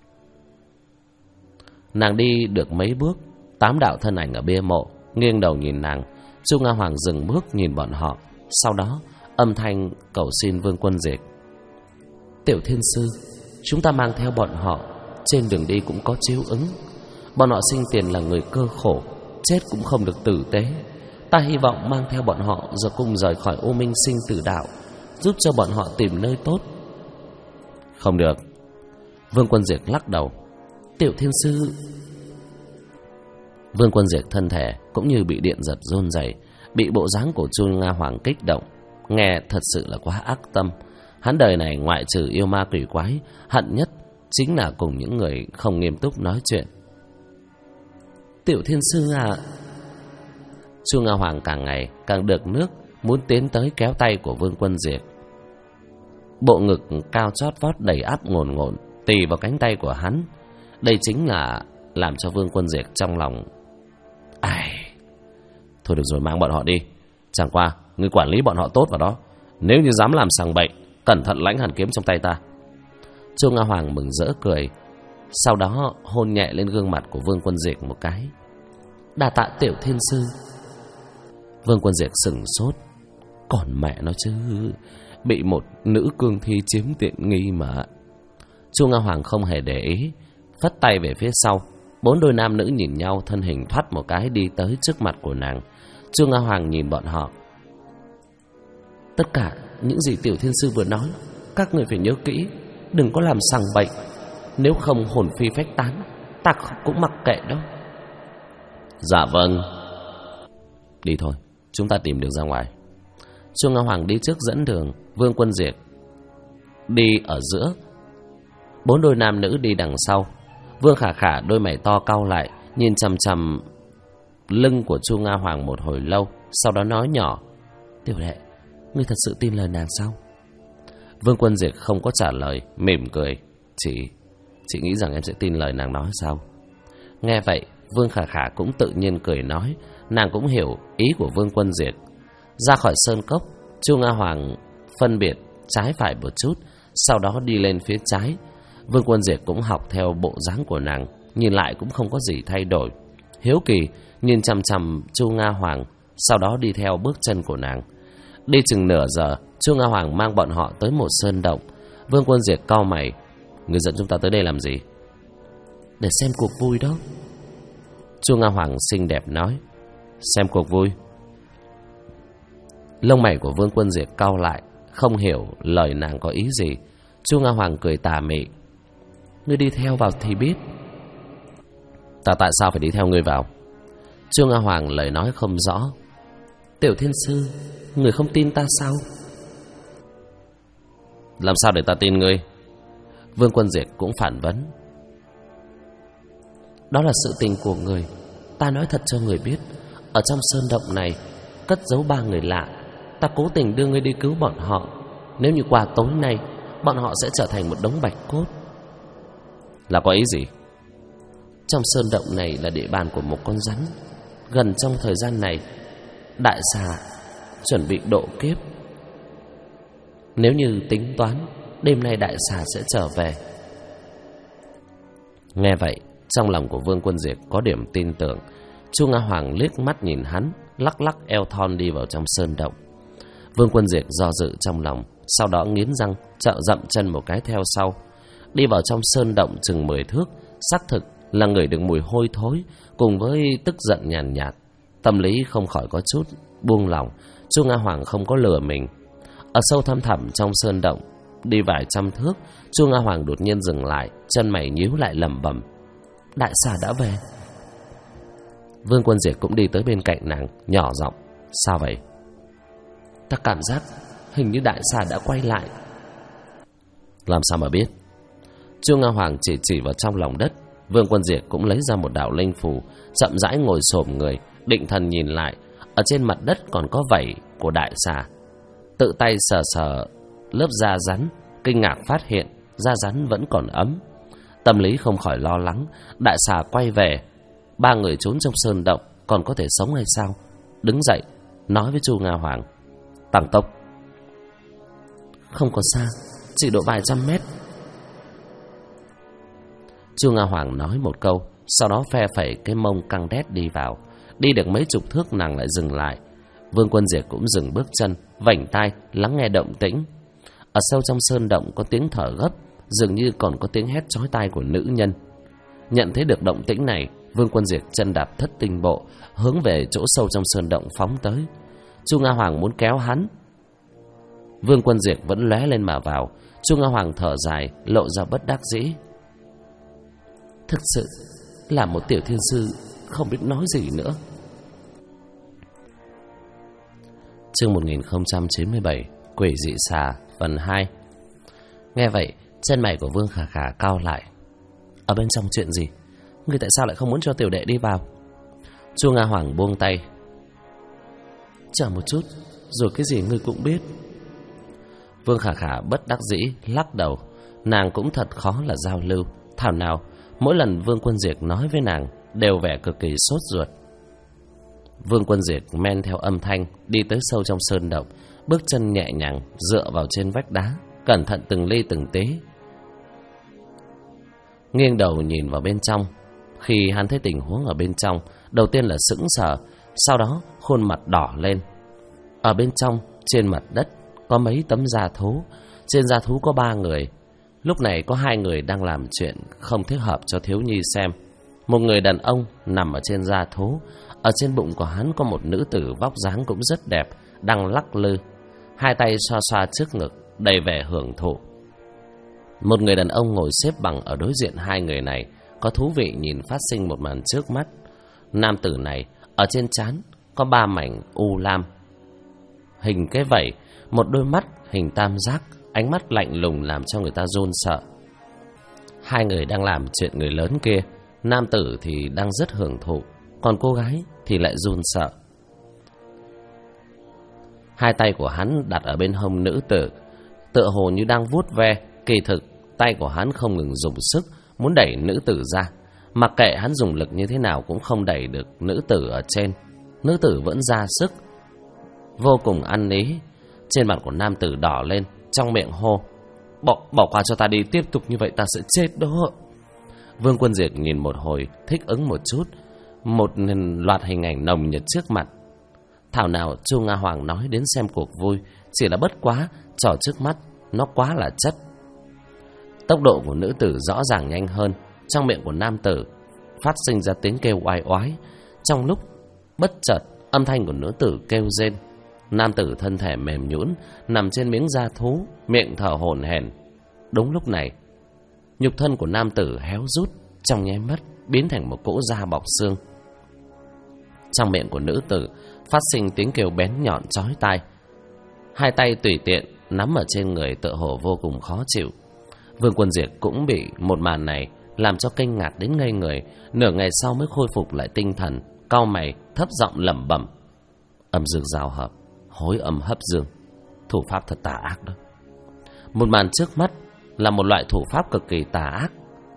Nàng đi được mấy bước, 8 đạo thân ảnh ở bia mộ nghiêng đầu nhìn nàng. Chu Nga Hoàng dừng bước nhìn bọn họ, sau đó âm thanh cầu xin Vương Quân Diệt: tiểu thiên sư, chúng ta mang theo bọn họ, trên đường đi cũng có chiếu ứng. Bọn họ sinh tiền là người cơ khổ, chết cũng không được tử tế. Ta hy vọng mang theo bọn họ rồi cùng rời khỏi U Minh Sinh Tử Đạo, giúp cho bọn họ tìm nơi tốt. Không được. Vương Quân Diệt lắc đầu: tiểu thiên sư. Vương Quân Diệt thân thể cũng như bị điện giật run rẩy, bị bộ dáng của Chu Nga Hoàng kích động, nghe thật sự là quá ác tâm. Hắn đời này ngoại trừ yêu ma quỷ quái, hận nhất chính là cùng những người không nghiêm túc nói chuyện. Tiểu thiên sư à. Chu Nga Hoàng càng ngày càng được nước, muốn tiến tới kéo tay của Vương Quân Diệt. Bộ ngực cao chót vót đầy áp ngồn ngộn tì vào cánh tay của hắn. Đây chính là làm cho Vương Quân Diệt trong lòng: thôi được rồi, mang bọn họ đi. Chẳng qua ngươi quản lý bọn họ tốt vào đó, nếu như dám làm sằng bậy, cẩn thận lãnh hàn kiếm trong tay ta. Chu Nga Hoàng mừng rỡ cười, sau đó hôn nhẹ lên gương mặt của Vương Quân Diệt một cái. Đa tạ tiểu thiên sư. Vương Quân Diệt sừng sốt, còn mẹ nó chứ, bị một nữ cương thi chiếm tiện nghi mà. Chu Nga Hoàng không hề để ý, phất tay về phía sau. 4 đôi nam nữ nhìn nhau, thân hình thoát một cái đi tới trước mặt của nàng. Chu Nga Hoàng nhìn bọn họ: tất cả những gì tiểu thiên sư vừa nói, các người phải nhớ kỹ, đừng có làm sằng bậy, nếu không hồn phi phách tán, ta cũng mặc kệ đâu. Dạ vâng. Đi thôi, chúng ta tìm đường ra ngoài. Chu Nga Hoàng đi trước dẫn đường, Vương Quân Diệt đi ở giữa, 4 đôi nam nữ đi đằng sau. Vương Khả Khả đôi mày to cau lại, nhìn chằm chằm lưng của Chu Nga Hoàng một hồi lâu, sau đó nói nhỏ: "Tiểu đệ, ngươi thật sự tin lời nàng sao?" Vương Quân Diệt không có trả lời, mỉm cười: Chị nghĩ rằng em sẽ tin lời nàng nói sao?" Nghe vậy, Vương Khả Khả cũng tự nhiên cười nói, nàng cũng hiểu ý của Vương Quân Diệt. Ra khỏi sơn cốc, Chu Nga Hoàng phân biệt trái phải một chút, sau đó đi lên phía trái. Vương Quân Diệt cũng học theo bộ dáng của nàng, nhìn lại cũng không có gì thay đổi. Hiếu kỳ nhìn chằm chằm Chu Nga Hoàng, sau đó đi theo bước chân của nàng. Đi chừng nửa giờ, Chu Nga Hoàng mang bọn họ tới một sơn động. Vương Quân Diệt cau mày: "Người dẫn chúng ta tới đây làm gì?" "Để xem cuộc vui đó." Chu Nga Hoàng xinh đẹp nói. "Xem cuộc vui?" Lông mày của Vương Quân Diệt cau lại, không hiểu lời nàng có ý gì. Chu Nga Hoàng cười tà mị: "Ngươi đi theo vào thì biết." "Ta tại sao phải đi theo ngươi vào?" Chu Nga Hoàng lời nói không rõ. "Tiểu thiên sư, người không tin ta sao?" "Làm sao để ta tin ngươi?" Vương Quân Diệt cũng phản vấn. "Đó là sự tình của người. Ta nói thật cho người biết, ở trong sơn động này cất giấu 3 người lạ. Ta cố tình đưa ngươi đi cứu bọn họ. Nếu như qua tối nay, bọn họ sẽ trở thành một đống bạch cốt." "Là có ý gì?" "Trong sơn động này là địa bàn của một con rắn. Gần trong thời gian này, đại xà chuẩn bị độ kiếp. Nếu như tính toán, đêm nay đại xà sẽ trở về." Nghe vậy, trong lòng của Vương Quân Diệt có điểm tin tưởng. Chu Nga Hoàng liếc mắt nhìn hắn, lắc lắc eo thon đi vào trong sơn động. Vương Quân Diệt do dự trong lòng, sau đó nghiến răng dậm chân một cái theo sau. Đi vào trong sơn động chừng 10 thước, xác thực là ngửi được mùi hôi thối cùng với tức giận nhàn nhạt. Tâm lý không khỏi có chút buông lỏng. Chu Nga Hoàng không có lừa mình. Ở sâu thăm thẳm trong sơn động, đi vài trăm thước, Chu Nga Hoàng đột nhiên dừng lại, chân mày nhíu lại lẩm bẩm: "Đại xà đã về." Vương Quân Diệt cũng đi tới bên cạnh nàng, nhỏ giọng: "Sao vậy?" "Ta cảm giác hình như đại xà đã quay lại." "Làm sao mà biết?" Chu Nga Hoàng chỉ vào trong lòng đất. Vương Quân Diệt cũng lấy ra một đạo linh phù, chậm rãi ngồi xổm người, định thần nhìn lại. Ở trên mặt đất còn có vảy của đại xà. Tự tay sờ sờ lớp da rắn, kinh ngạc phát hiện da rắn vẫn còn ấm. Tâm lý không khỏi lo lắng, đại xà quay về, 3 người trốn trong sơn động còn có thể sống hay sao? Đứng dậy nói với Chu Nga Hoàng: "Tăng tốc." "Không có xa, chỉ độ vài trăm mét." Chu Nga Hoàng nói một câu, sau đó phe phẩy cái mông căng đét đi vào. Đi được mấy chục thước nàng lại dừng lại. Vương Quân Diệt cũng dừng bước chân, vảnh tai lắng nghe động tĩnh. Ở sâu trong sơn động có tiếng thở gấp, dường như còn có tiếng hét chói tai của nữ nhân. Nhận thấy được động tĩnh này, Vương Quân Diệt chân đạp thất tinh bộ, hướng về chỗ sâu trong sơn động phóng tới. Chu Nga Hoàng muốn kéo hắn, Vương Quân Diệt vẫn lóe lên mà vào. Chu Nga Hoàng thở dài, lộ ra bất đắc dĩ: "Thực sự là một tiểu thiên sư, không biết nói gì nữa." Chương 1097, Quỷ dị xà phần 2. Nghe vậy, chân mày của Vương Khả Khả cau lại. "Ở bên trong chuyện gì? Ngươi tại sao lại không muốn cho tiểu đệ đi vào?" Chu Nga Hoàng buông tay: "Chờ một chút, rồi cái gì ngươi cũng biết." Vương Khả Khả bất đắc dĩ lắc đầu. Nàng cũng thật khó là giao lưu. Thảo nào mỗi lần Vương Quân Diệt nói với nàng đều vẻ cực kỳ sốt ruột. Vương Quân Diệt men theo âm thanh đi tới sâu trong sơn động, bước chân nhẹ nhàng dựa vào trên vách đá, cẩn thận từng ly từng tí, nghiêng đầu nhìn vào bên trong. Khi hắn thấy tình huống ở bên trong, đầu tiên là sững sờ, sau đó khuôn mặt đỏ lên. Ở bên trong, trên mặt đất có mấy tấm da thú. Trên da thú có 3 người. Lúc này có 2 người đang làm chuyện không thích hợp cho thiếu nhi xem. Một người đàn ông nằm ở trên da thú. Ở trên bụng của hắn có một nữ tử vóc dáng cũng rất đẹp, đang lắc lư, 2 tay xoa xoa trước ngực, đầy vẻ hưởng thụ. Một người đàn ông ngồi xếp bằng ở đối diện 2 người này, có thú vị nhìn phát sinh một màn trước mắt. Nam tử này ở trên trán có 3 mảnh u lam, hình cái vẩy, một đôi mắt hình tam giác, ánh mắt lạnh lùng làm cho người ta run sợ. Hai người đang làm chuyện người lớn kia, nam tử thì đang rất hưởng thụ, còn cô gái thì lại run sợ. Hai tay của hắn đặt ở bên hông nữ tử, tựa hồ như đang vuốt ve, kỳ thực tay của hắn không ngừng dùng sức muốn đẩy nữ tử ra. Mặc kệ hắn dùng lực như thế nào cũng không đẩy được nữ tử ở trên. Nữ tử vẫn ra sức, vô cùng ăn ý. Trên mặt của nam tử đỏ lên, trong miệng hô: Bỏ qua cho ta đi, tiếp tục như vậy ta sẽ chết đó. Vương Quân Diệt nhìn một hồi, thích ứng một chút. Một loạt hình ảnh nồng nhiệt trước mặt. Thảo nào Chu Nga Hoàng nói đến xem cuộc vui, chỉ là bất quá trò trước mắt nó quá là chất. Tốc độ của nữ tử rõ ràng nhanh hơn. Trong miệng của nam tử phát sinh ra tiếng kêu oai oái. Trong lúc bất chợt, âm thanh của nữ tử kêu rên. Nam tử thân thể mềm nhũn nằm trên miếng da thú, miệng thở hổn hển. Đúng lúc này, nhục thân của nam tử héo rút, trong nháy mắt biến thành một cỗ da bọc xương. Trong miệng của nữ tử phát sinh tiếng kêu bén nhọn chói tai. Hai tay tùy tiện nắm ở trên người tựa hồ vô cùng khó chịu. Vương Quân Diệt cũng bị một màn này làm cho kinh ngạc đến ngây người. Nửa ngày sau mới khôi phục lại tinh thần, cau mày thấp giọng lẩm bẩm: âm dương giao hợp, hối âm hấp dương, thủ pháp thật tà ác đó. Một màn trước mắt là một loại thủ pháp cực kỳ tà ác.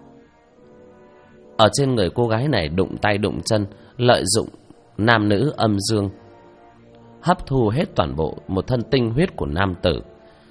Ở trên người cô gái này đụng tay đụng chân, lợi dụng nam nữ âm dương, hấp thu hết toàn bộ một thân tinh huyết của nam tử.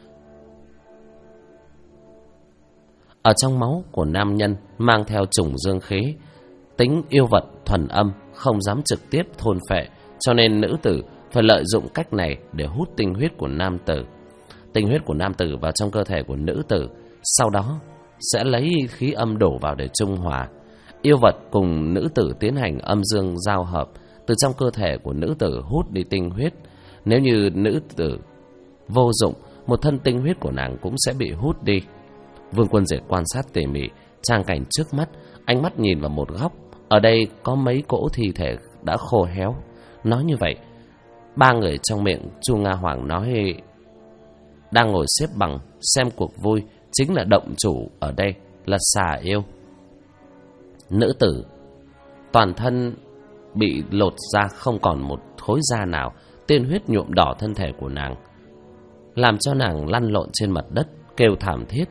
Ở trong máu của nam nhân mang theo trùng dương khí, tính yêu vật thuần âm, không dám trực tiếp thôn phệ, cho nên nữ tử phải lợi dụng cách này để hút tinh huyết của nam tử. Tinh huyết của nam tử vào trong cơ thể của nữ tử, sau đó sẽ lấy khí âm đổ vào để trung hòa. Yêu vật cùng nữ tử tiến hành âm dương giao hợp, từ trong cơ thể của nữ tử hút đi tinh huyết. Nếu như nữ tử vô dụng, một thân tinh huyết của nàng cũng sẽ bị hút đi. Vương Quân Diệt quan sát tỉ mỉ trang cảnh trước mắt, ánh mắt nhìn vào một góc. Ở đây có mấy cỗ thi thể đã khô héo. Nói như vậy, ba người trong miệng Chu Nga Hoàng nói đang ngồi xếp bằng xem cuộc vui chính là động chủ ở đây là xà yêu. Nữ tử toàn thân bị lột ra, không còn một khối da nào, tiên huyết nhuộm đỏ thân thể của nàng, làm cho nàng lăn lộn trên mặt đất kêu thảm thiết.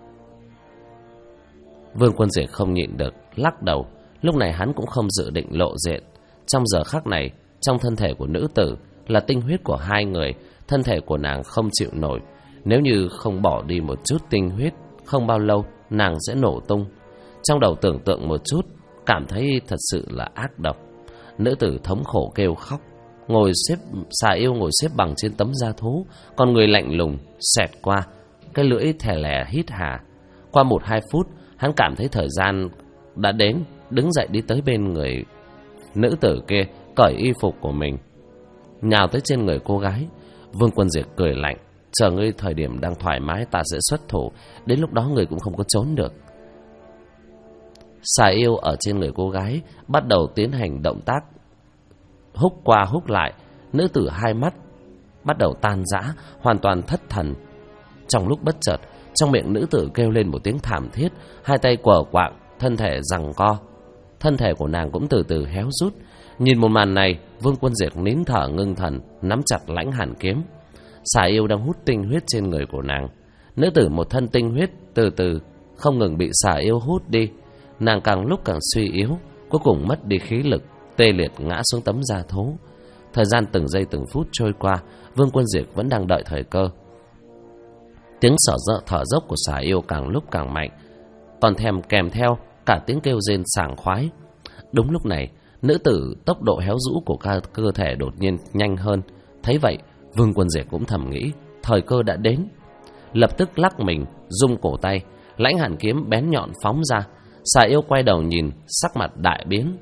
Vương Quân Diệt không nhịn được lắc đầu. Lúc này hắn cũng không dự định lộ diện. Trong giờ khắc này, trong thân thể của nữ tử là tinh huyết của hai người. Thân thể của nàng không chịu nổi. Nếu như không bỏ đi một chút tinh huyết, không bao lâu nàng sẽ nổ tung. Trong đầu tưởng tượng một chút, cảm thấy thật sự là ác độc. Nữ tử thống khổ kêu khóc. Xà yêu ngồi xếp bằng trên tấm da thú, con người lạnh lùng xẹt qua, cái lưỡi thè lè hít hà. Qua 1-2 phút, hắn cảm thấy thời gian đã đến, đứng dậy đi tới bên người nữ tử kia, cởi y phục của mình, nhào tới trên người cô gái. Vương Quân Diệt cười lạnh: chờ ngươi thời điểm đang thoải mái ta sẽ xuất thủ, đến lúc đó ngươi cũng không có trốn được. Xà yêu ở trên người cô gái bắt đầu tiến hành động tác húc qua húc lại. Nữ tử hai mắt bắt đầu tan rã, hoàn toàn thất thần. Trong lúc bất chợt, trong miệng nữ tử kêu lên một tiếng thảm thiết, hai tay quờ quạng, thân thể giằng co. Thân thể của nàng cũng từ từ héo rút. Nhìn một màn này, Vương Quân Diệt nín thở ngưng thần, nắm chặt lãnh hàn kiếm. Xà yêu đang hút tinh huyết trên người của nàng. Nữ tử một thân tinh huyết từ từ không ngừng bị xà yêu hút đi. Nàng càng lúc càng suy yếu, cuối cùng mất đi khí lực, tê liệt ngã xuống tấm da thú. Thời gian từng giây từng phút trôi qua, Vương Quân Diệt vẫn đang đợi thời cơ. Tiếng thở dốc của xà yêu càng lúc càng mạnh, còn kèm theo cả tiếng kêu rên sảng khoái. Đúng lúc này, nữ tử tốc độ héo rũ của cơ thể đột nhiên nhanh hơn. Thấy vậy, Vương Quân Diệt cũng thầm nghĩ thời cơ đã đến. Lập tức lắc mình, rung cổ tay, lãnh hàn kiếm bén nhọn phóng ra. Xà yêu quay đầu nhìn, sắc mặt đại biến.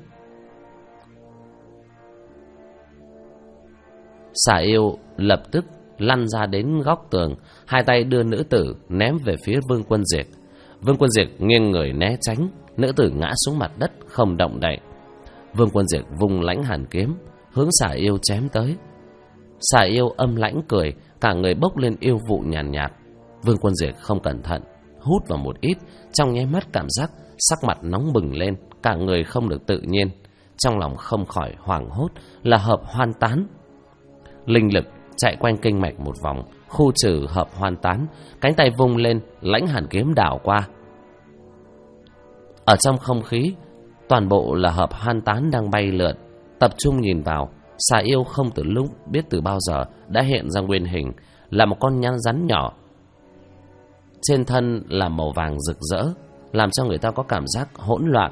Xà yêu lập tức lăn ra đến góc tường, hai tay đưa nữ tử ném về phía Vương Quân Diệt. Vương Quân Diệt nghiêng người né tránh, nữ tử ngã xuống mặt đất không động đậy. Vương Quân Diệt vung lãnh hàn kiếm hướng xà yêu chém tới. Xà yêu âm lãnh cười, cả người bốc lên yêu vụ nhàn nhạt. Vương Quân Diệt không cẩn thận hút vào một ít, trong nháy mắt cảm giác sắc mặt nóng bừng lên, cả người không được tự nhiên, trong lòng không khỏi hoảng hốt, là hợp hoan tán. Linh lực chạy quanh kinh mạch một vòng, khu trừ hợp hoan tán, cánh tay vung lên, lãnh hàn kiếm đảo qua. Ở trong không khí, toàn bộ là hợp hoan tán đang bay lượn, tập trung nhìn vào. Xà yêu không từ lúc biết từ bao giờ đã hiện ra nguyên hình, là một con nhăn rắn nhỏ, trên thân là màu vàng rực rỡ, làm cho người ta có cảm giác hỗn loạn.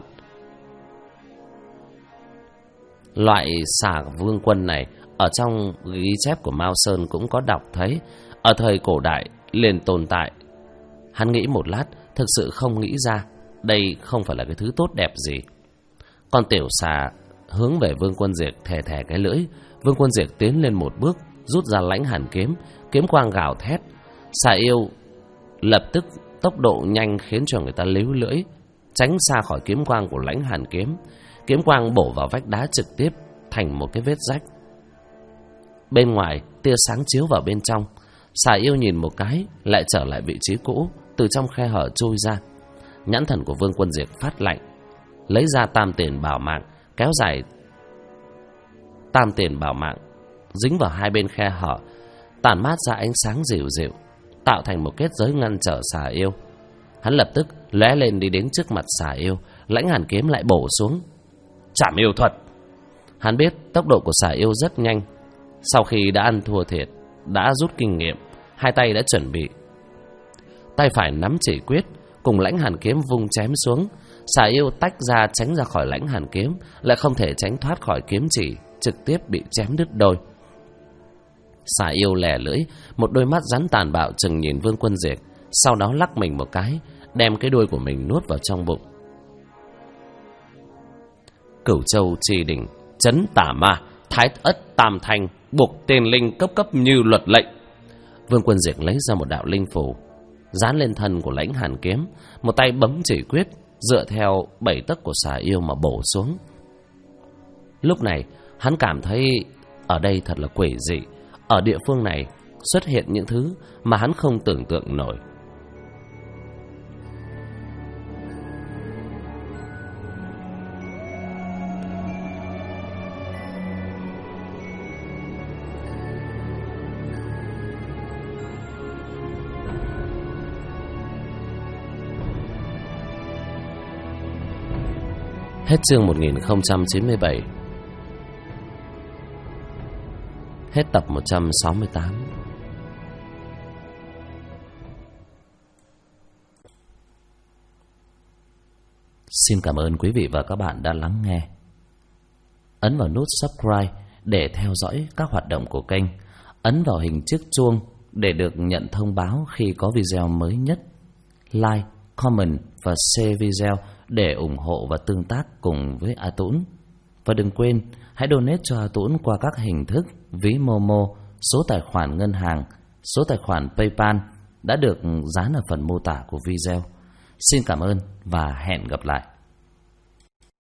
Loại xà vương quân này ở trong ghi chép của Mao Sơn cũng có đọc thấy, ở thời cổ đại liền tồn tại. Hắn nghĩ một lát, thực sự không nghĩ ra đây không phải là cái thứ tốt đẹp gì. Con tiểu xà hướng về Vương Quân Diệt thè thè cái lưỡi. Vương Quân Diệt tiến lên một bước, rút ra lãnh hàn kiếm, kiếm quang gào thét. Xà yêu lập tức tốc độ nhanh khiến cho người ta líu lưỡi, tránh xa khỏi kiếm quang của lãnh hàn kiếm. Kiếm quang bổ vào vách đá trực tiếp thành một cái vết rách. Bên ngoài tia sáng chiếu vào bên trong. Xà yêu nhìn một cái, lại trở lại vị trí cũ, từ trong khe hở chui ra. Nhãn thần của Vương Quân Diệt phát lạnh, lấy ra tam tiền bảo mạng, kéo dài tam tiền bảo mạng dính vào hai bên khe hở, tản mát ra ánh sáng dịu dịu, tạo thành một kết giới ngăn trở xà yêu. Hắn lập tức lóe lên đi đến trước mặt xà yêu, lãnh hàn kiếm lại bổ xuống. Trảm yêu thuật. Hắn biết tốc độ của xà yêu rất nhanh, sau khi đã ăn thua thiệt, đã rút kinh nghiệm, hai tay đã chuẩn bị. Tay phải nắm chỉ quyết, cùng lãnh hàn kiếm vung chém xuống. Xà yêu tách ra tránh ra khỏi lãnh hàn kiếm, lại không thể tránh thoát khỏi kiếm chỉ, trực tiếp bị chém đứt đôi. Xà yêu lè lưỡi, một đôi mắt rắn tàn bạo chừng nhìn Vương Quân Diệt, sau đó lắc mình một cái, đem cái đuôi của mình nuốt vào trong bụng. Cửu Châu Trì Đỉnh, trấn tả ma, thái ất tam thanh, buộc tên linh cấp cấp như luật lệnh. Vương Quân Diệt lấy ra một đạo linh phù, dán lên thân của lãnh hàn kiếm, một tay bấm chỉ quyết, dựa theo 7 tấc của xà yêu mà bổ xuống. Lúc này hắn cảm thấy ở đây thật là quỷ dị. Ở địa phương này xuất hiện những thứ mà hắn không tưởng tượng nổi. Hết chương 1097. Hết tập 168. Xin cảm ơn quý vị và các bạn đã lắng nghe. Ấn vào nút subscribe để theo dõi các hoạt động của kênh. Ấn vào hình chiếc chuông để được nhận thông báo khi có video mới nhất. Like, comment và share video để ủng hộ và tương tác cùng với A Tũng. Và đừng quên, hãy donate cho A Tũng qua các hình thức ví Momo, số tài khoản ngân hàng, số tài khoản PayPal đã được dán ở phần mô tả của video. Xin cảm ơn và hẹn gặp lại.